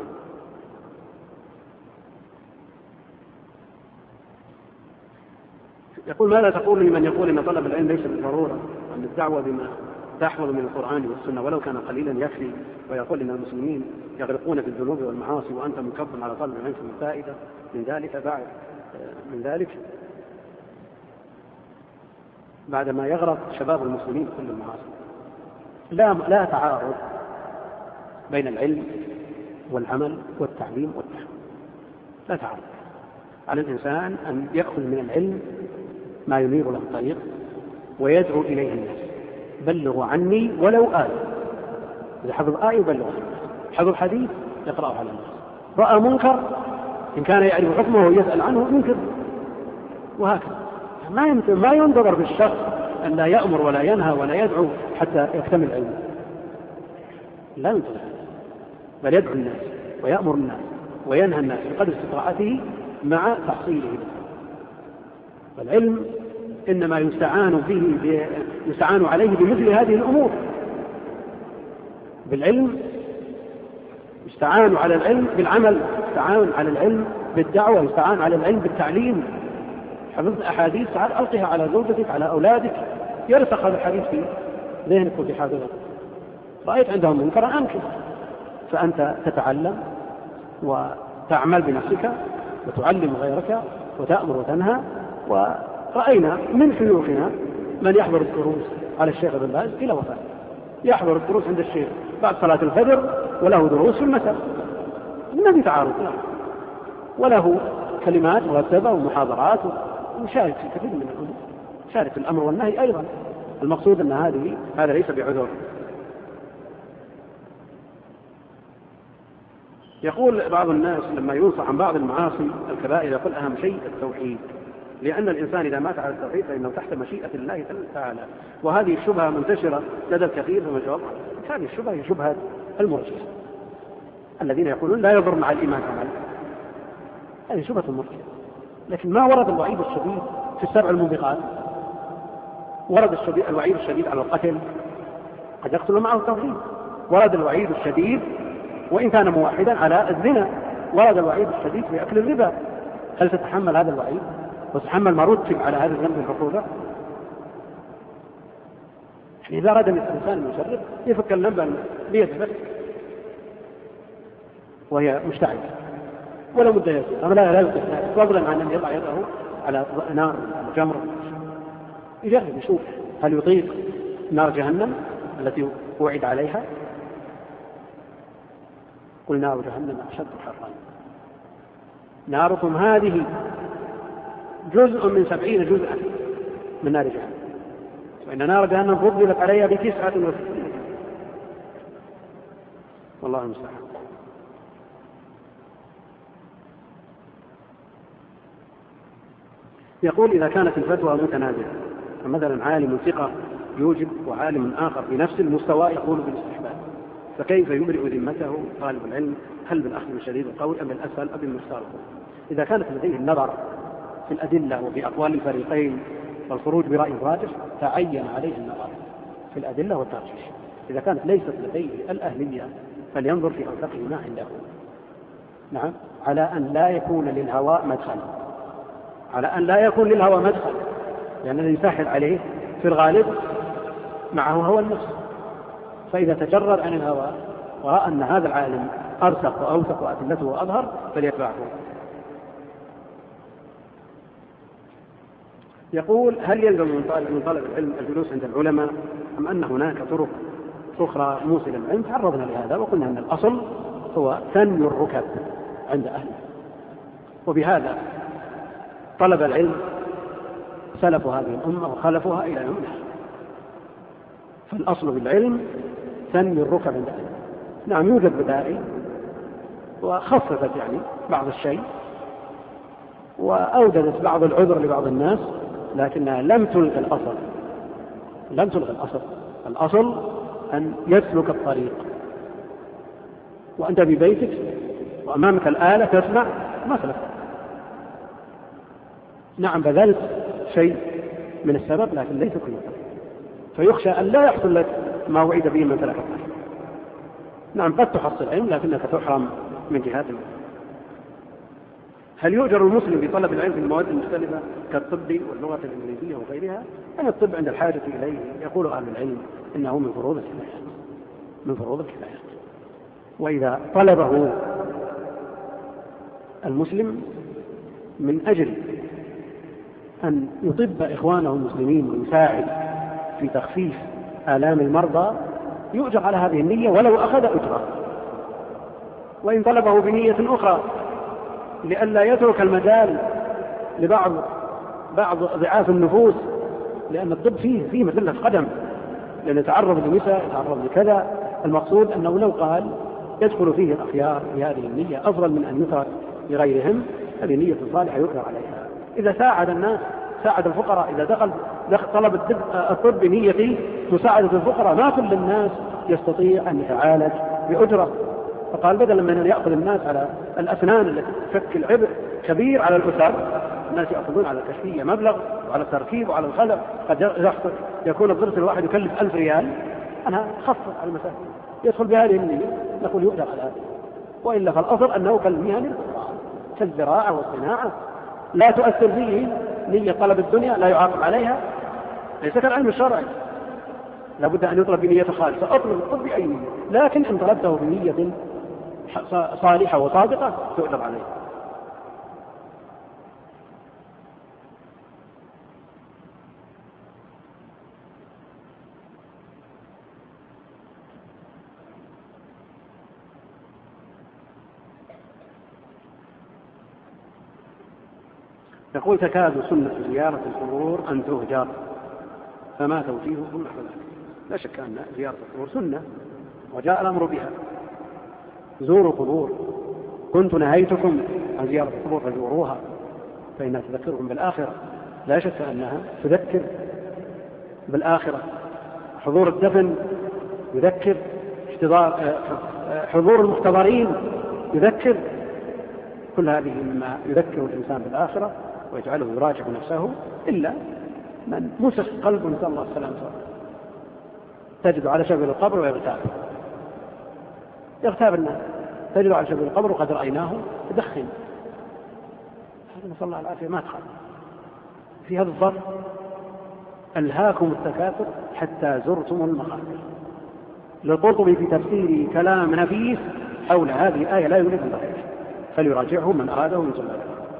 يقول: ماذا تقول لمن يقول إن طلب العلم ليس بالضرورة، أن الدعوة بما تحفظ من القرآن والسنة ولو كان قليلا يكفي، ويقول إن المسلمين يغرقون في الذنوب والمعاصي وأنت مكبر على طلب العلم في الفائدة من ذلك بعدما يغرق شباب المسلمين كل المعاصي؟ لا تعارض بين العلم والعمل والتعليم والتحقيق، لا تعارض. على الإنسان أن يأخذ من العلم ما ينير له الطريق ويدعو إليه الناس. بلغوا عني ولو آية، إذا حفظ آية يبلغ الناس، حفظ حديث يقرأه على الناس، رأى منكر إن كان يعرف حكمه ويسأل عنه ينكر، وهكذا. ما ينتظر بالشخص أن لا يأمر ولا ينهى ولا يدعو حتى يكتمل علمه، لا ينتظر، بل يدعو الناس ويأمر الناس وينهى الناس بقدر استطاعته مع تحصيله. والعلم إنما يستعان عليه بمثل هذه الأمور. بالعلم يستعان على العلم بالعمل، يستعان على العلم بالدعوة، يستعان على العلم بالتعليم. حفظت أحاديث تعال ألقها على زوجتك على أولادك، يرسخ هذا الحديث في ذهنك وفي حاضرتك. رأيت عندهم منكرا أنكر، فأنت تتعلم وتعمل بنفسك وتعلم غيرك وتأمر وتنهى. ورأينا من شيوخنا من يحضر الدروس على الشيخ ابن باز إلى وفاته، يحضر الدروس عند الشيخ بعد صلاة الفجر وله دروس في المساء، ما في تعارض، وله كلمات مرتبة ومحاضرات ومشارك في كثير من الأمور، شارك في الأمر والنهي أيضا. المقصود أن هذا ليس بعذر. يقول بعض الناس لما ينصح عن بعض المعاصي الكبائر يقول أهم شيء التوحيد، لأن الإنسان إذا مات على التوحيد فإنه تحت مشيئة الله تعالى. وهذه الشبهة منتشرة لدى الكثير من الجواب. هذه الشبهة هي شبهة المرجئة الذين يقولون لا يضر مع الإيمان عمل، هذه شبهة المرجئة. لكن ما ورد الوعيد الشديد في السبع الموبقات؟ ورد الوعيد الشديد على القتل، قد يقتل معه التوحيد. ورد الوعيد الشديد وإن كان موحدا على الزنا. ورد الوعيد الشديد في أكل الربا. هل تتحمل هذا الوعيد وتتحمل ما رتب على هذا الذنب العقوبة؟ إذا أراد الإنسان المشرف يفك اللمبة بيده بس وهي مشتعلة ولا مدة يسير، أما لا يوقف ذلك، فضلا عن أن يضع يده على نار جمر، يجرب يشوف هل يطيق نار جهنم التي وعد عليها. قل نار جهنم أشد حرا. ناركم هذه جزء من 70 جزءا من نار جهنم، وإن نار جهنم فضلت عليها ب69. والله المستعان. يقول إذا كانت الفتوى متنازعة، فمثلا عالم ثقة يوجب وعالم آخر بنفس المستوى يقول بالاستحباب، فكيف يبرئ ذمته طالب العلم؟ هل بالأخذ بشديد القول أم الأسهل أم المختار؟ إذا كانت لديه النظر في الأدلة وفي أقوال الفريقين والخروج برأي راجح تعين عليه النظر في الأدلة والترجيح. إذا كانت ليست لديه الأهلية فلينظر في أوثقه ما عنده، نعم، على أن لا يكون للهوى مدخل، على أن لا يكون للهوى مدخل، لأن الذي يسهل عليه في الغالب معه هو النفس. فإذا تجرد عن الهوى ورأى أن هذا العالم أرسخ وأوثق وأدلته وأظهر فليتبعه. يقول هل يلزم من طالب العلم الجلوس عند العلماء أم أن هناك طرق أخرى موصلة للعلم تعرضنا لهذا وقلنا أن الأصل هو ثني الركب عند أهله. وبهذا طلب العلم سلف هذه الأمة وخلفها إلى يومنا. فالأصل بالعلم ثني الركب عند أهله. نعم يوجد بدائل وخففت يعني بعض الشيء وأوجدت بعض العذر لبعض الناس، لكنها لم تلغي الأصل. لم تلغي الأصل. الأصل أن يسلك الطريق وأنت ببيتك وأمامك الآلة تسمع مثلا، نعم بذلت شيء من السبب لكن ليس كله، فيخشى أن لا يحصل لك ما وعد به من سلك الطريق. نعم قد تحصل علم لكنك تحرم من جهات المال. هل يؤجر المسلم بطلب العلم في المواد المختلفة كالطب واللغة الإنجليزية وغيرها؟ أن الطب عند الحاجة إليه يقول أهل العلم إنه من فروض الكفايات، من فروض الكفايات. وإذا طلبه المسلم من أجل أن يطب إخوانه المسلمين ويساعد في تخفيف آلام المرضى يؤجر على هذه النية ولو أخذ أجرة. وإن طلبه بنية أخرى لئلا يترك المجال لبعض ضعاف النفوس، لأن الطب فيه مثلة قدم، لأن يتعرض لنساء يتعرض لكذا. المقصود أنه لو قال يدخل فيه الأخيار بهذه النية أفضل من أن يترك لغيرهم، هذه النية الصالحة يؤجر عليها. إذا ساعد الناس ساعد الفقراء، إذا طلب الطب بنية مساعدة الفقراء، ما كل الناس يستطيع أن يتعالج بأجرة، فقال بدلا من أن يأخذ الناس على الأسنان التي تشكل عبء كبير على الأسر، الناس يأخذون على الكشفية مبلغ وعلى التركيب وعلى الخلع، قد يكون الضرس الواحد يكلف 1000 ريال، أنا خفف على المساكين يدخل بهذه النية نقول يؤجر على هذا. وإلا فالأصل أنه كالمهن كالزراعة والصناعة لا تؤثر فيه نية طلب الدنيا، لا يعاقب عليها، ليس كالعلم الشرعي لابد أن يطلب بنية خالصة. أطلب الطب بأي نية، لكن إن طلبته بنية صالحة وصادقة تؤجر عليه. يقول تكاد سنة زيارة القبور أن تهجر، فما توجيهكم نحو ذلك؟ لا شك أن زيارة القبور سنة وجاء الأمر بها. زوروا القبور، كنت نهيتكم عن زيارة القبور فزوروها فإنها تذكركم بالآخرة. لا شك أنها تذكر بالآخرة. حضور الدفن يذكر، حضور المحتضرين يذكر، كل هذه مما يذكر الإنسان بالآخرة ويجعله يراجع نفسه، إلا من مسخ قلبه نسأل الله السلامة، تجد على شبه القبر يغتاب الناس، تجد على شبه القبر وقد رأيناه يدخن، هذا نسأل الله العافية. ما تخاف في هذا الظرف ألهاكم التكاثر حتى زرتم المقابر. للقرطبي في تفسيره كلام نفيس حول هذه الآية لا يريد الضحية، فليراجعه من أراده من سنة.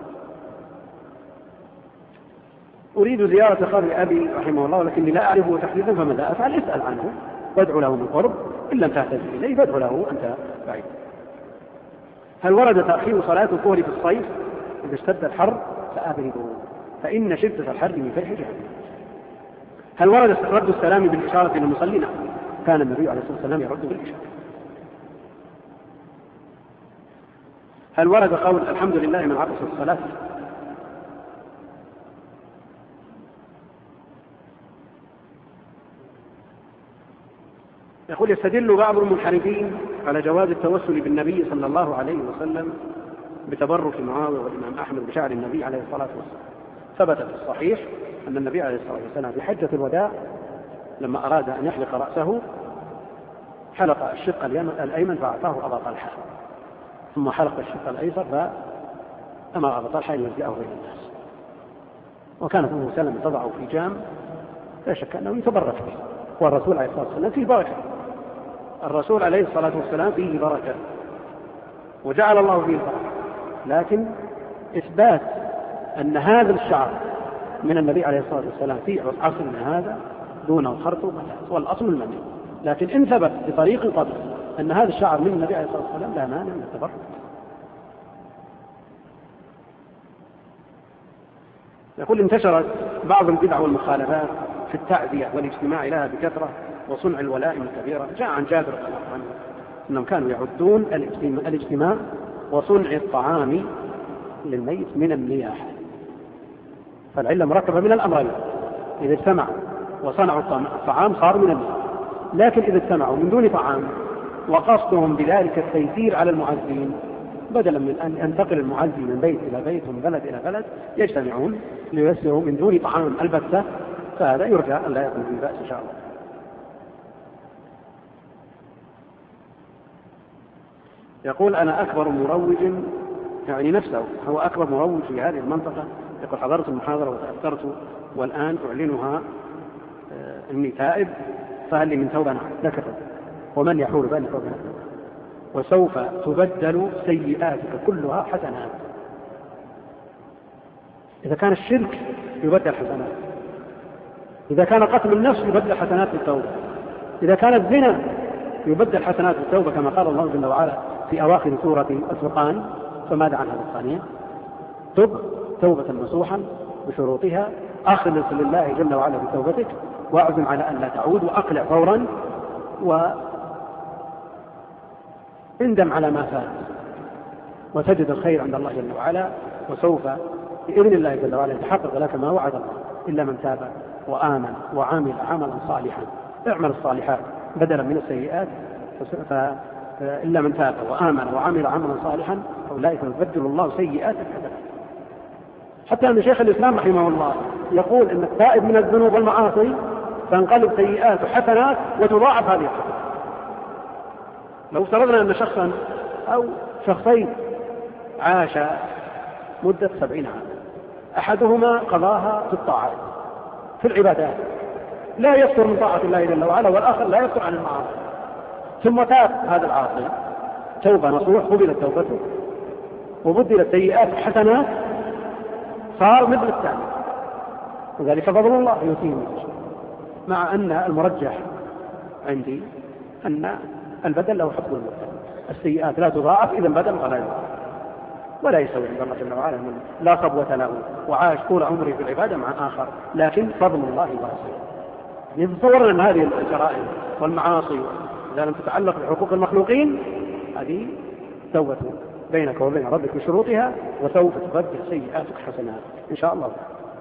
أريد زيارة قبر أبي رحمه الله لكني لا أعرفه تحديدا، فماذا أفعل؟ اسأل عنه وادعو له من قرب، إن لم تحتاج إليه فادعو له أنت بعيد. هل ورد تأخير صلاة الظهر في الصيف إذا اشتد الحر؟ فأبردوا فإن شدة الحر من فيح جهنم. هل ورد رد السلام بالإشارة للمصلين؟ كان النبي عليه الصلاة والسلام يرد بالإشارة. هل ورد قول الحمد لله من عطس الصلاة؟ يقول يستدل بعض المنحرفين على جواز التوسل بالنبي صلى الله عليه وسلم بتبرك معاوية والإمام أحمد بشعر النبي عليه الصلاة والسلام. ثبت في الصحيح أن النبي عليه الصلاة والسلام في حجة الوداع لما أراد أن يحلق رأسه حلق الشق الأيمن فأعطاه أبا طلحة، ثم حلق الشق الأيسر فأمر أبا طلحة أن يلجأه بين الناس، وكانت أم سلمة تضعه في جام، لا شك أنه يتبرك به، والرسول عليه الصلاة والسلام فيه بركة، الرسول عليه الصلاة والسلام فيه بركة وجعل الله فيه البركة. لكن إثبات أن هذا الشعر من النبي عليه الصلاة والسلام في عصرنا هذا دونه خرط ومتاز، والأصل المنع، لكن إن ثبت بطريق قبل أن هذا الشعر من النبي عليه الصلاة والسلام لا مانع من التبرك. يقول انتشرت بعض البدع والمخالفات في التعزية والاجتماع لها بكثرة وصنع الولائم الكبيرة. جاء عن جابر رضي الله عنه أنهم كانوا يعدون الاجتماع وصنع الطعام للميت من النياحة. فالعلة مركبة من الأمرين، إذا اجتمعوا وصنعوا الطعام صار من النياحة، لكن إذا اجتمعوا من دون طعام وقصدهم بذلك التيسير على المعزين، بدلا من أن ينتقل المعزي من بيت إلى بيت ومن بلد إلى بلد، يجتمعون لييسروا من دون طعام البتة، فهذا يرجى أن لا يكون فيه بأس إن شاء الله. يقول أنا أكبر مروج، يعني نفسه هو أكبر مروج في هذه المنطقة. يقول حضرت المحاضرة وتأثرت والآن أعلنها إني تائب، فهل لي من توبة؟ نعم لا كفر، ومن يحول بينك وبين التوبة، وسوف تبدل سيئاتك كلها حسنات. إذا كان الشرك يبدل حسنات، إذا كان قتل النفس يبدل حسنات التوبة، إذا كان الزنا يبدل حسنات التوبة كما قال الله جل وعلا في أواخر سورة الفرقان: فماذا عن هذا الثانية؟ تب توبة نصوحا بشروطها، أخلص لله جل وعلا بتوبتك، واعزم على أن لا تعود، وأقلع فورا، واندم على ما فات، وتجد الخير عند الله جل وعلا، وسوف بإذن الله جل وعلا يتحقق لك ما وعد الله. إلا من تاب وآمن وعمل عملا صالحا، اعمل الصالحات بدلا من السيئات، إلا من تاب وآمن وعمل عملا صالحا أولئك يبدل الله سيئات حسنات. حتى أن شيخ الإسلام رحمه الله يقول إن التائب من الذنوب والمعاصي تنقلب سيئات حسنات وتضاعف هذه الحسنات. لو افترضنا أن شخصا أو شخصين عاش مدة 70 عاما، أحدهما قضاها في الطاعات في العبادات، لا يفتر من طاعة الله جل وعلا، والآخر لا يفتر عن المعاصي، ثم تاب هذا العاصي توبة نصوح، قبلت توبته وبدلت سيئات حسنات، صار مثل الثاني، وذلك فضل الله يؤتيه من يشاء. مع أن المرجح عندي أن البدل له حكم المبتدأ، السيئات لا تضاعف إذا بدل ولا يضاعف، ولا يسوي عند الله جل وعلا من لا صبوة له وعاش طول عمره في العبادة مع آخر، لكن فضل الله واسع. يتصور أن هذه الجرائم والمعاصي إذا لم تتعلق بحقوق المخلوقين هذه توبة بينك وبين ربك بشروطها، وسوف تبدل سيئاتك حسنات إن شاء الله.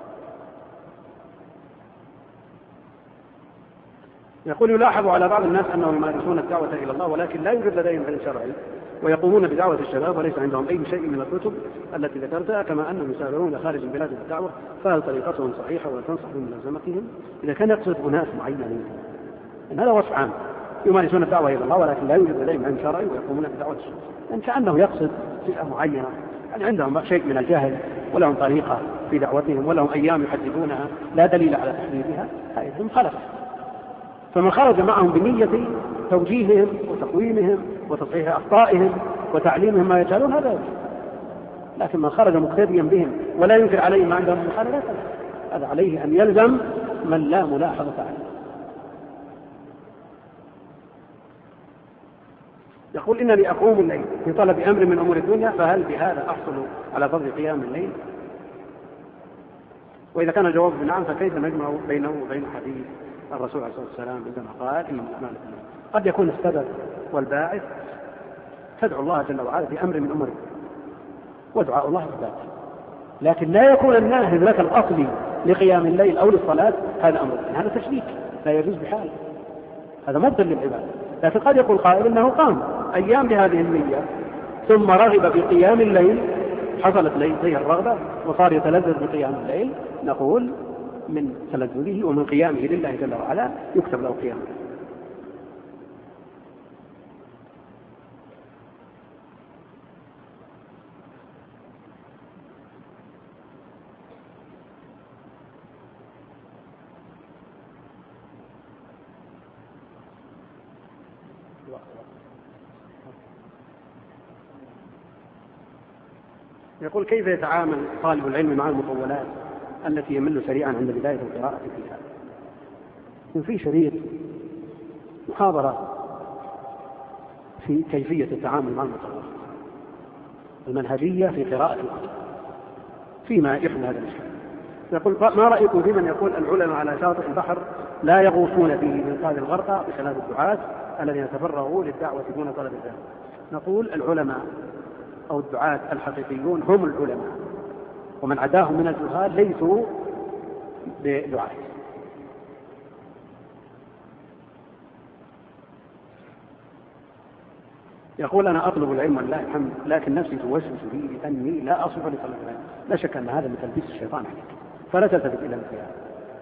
يقول يلاحظ على بعض الناس أنهم يمارسون الدعوة إلى الله ولكن لا يوجد لديهم علم شرعي، ويقومون بدعوة الشباب وليس عندهم أي شيء من الكتب التي ذكرتها، كما أنهم يسافرون خارج البلاد بالدعوة، فهل طريقتهم صحيحة ولا تنصح بملازمتهم؟ إذا كان يقصد أناس معينين، إن هذا وصف عام، يمارسون الدعوة إلى الله ولكن لا يوجد لديهم علم شرعي ويقومون بدعوة الشباب، يعني كأنه يقصد فئة معينة، يعني عندهم شيء من الجهل ولهم طريقة في دعوتهم ولهم أيام يحددونها لا دليل على تحديدها، هذه مخالفة. فمن خرج معهم بنية توجيههم وتقويمهم وتصحيح أخطائهم وتعليمهم ما يجهلون هذا يجب. لكن من خرج مقتديا بهم ولا ينكر عليهم ما عندهم مخالفات، هذا عليه أن يلزم من لا ملاحظة عليه. يقول إنني أقوم الليل في طلب أمر من أمور الدنيا، فهل بهذا أحصل على فضل قيام الليل؟ وإذا كان الجواب بنعم فكيف نجمع بينه وبين حديث الرسول عليه الصلاة والسلام عندما قال إن الأعمال بالنيات؟ قد يكون السبب والباعث تدعو الله جل وعلا بأمر من أمره، ودعاء الله عباده، لكن لا يكون الناهض لك الأصلي لقيام الليل أو للصلاة هذا أمر، هذا تشريك لا يجوز بحال، هذا مبطل للعبادة. لكن قد يقول قائل إنه قام أيام بهذه النية ثم رغب بقيام الليل، حصلت لديه الرغبة وصار يتلذذ بقيام الليل، نقول من تلذذه ومن قيامه لله جل وعلا يكتب له قيام. يقول كيف يتعامل طالب العلم مع المطولات التي يمل سريعا عند بداية القراءة فيها؟ وفي شريط محاضرة في كيفية التعامل مع المتصوف، المنهجية في قراءة القرآن فيما يحمل هذا الإشكال. يقول ما رأيكم في من يقول العلماء على شاطئ البحر لا يغوصون فيه من قاد الغرقى بخلاف الدعاة الذين تفرغوا للدعوة دون طلب العلم؟ نقول العلماء أو الدعاة الحقيقيون هم العلماء، ومن عداهم من الجهال ليسوا بدعاة. يقول أنا أطلب العلم ولله الحمد، لكن نفسي توسوس لي بأني لا أصلح لطلب العلم. لا شك أن هذا من تلبيس الشيطان عليك، فلا تلتفت إلى مثل هذا.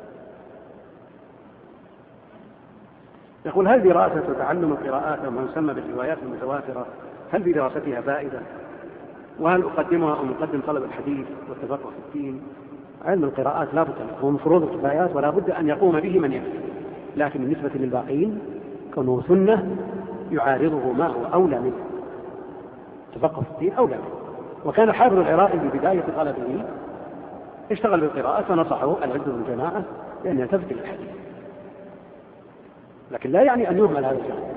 يقول هل دراسة وتعلم القراءات وما يسمى بالروايات المتواترة هل في دراستها فائدة؟ وهل أقدمها أو نقدم طلب الحديث والتفقه في الدين؟ علم القراءات لا بد هو من فروض الكفايات ولا بد أن يقوم به من يفعل، لكن بالنسبة للباقين كونه سنة يعارضه ما هو أولى منه، تفقه في الدين أولى منه. وكان الحافظ العراقي في بداية طلبه اشتغل بالقراءة فنصحه العز والجماعة بأن يلتفت إلى الحديث، لكن لا يعني أن يهمل هذا الجانب.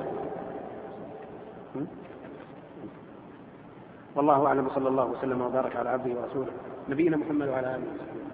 والله أعلم، صلى الله وسلم وبارك على عبده ورسوله نبينا محمد وعلى آله وصحبه.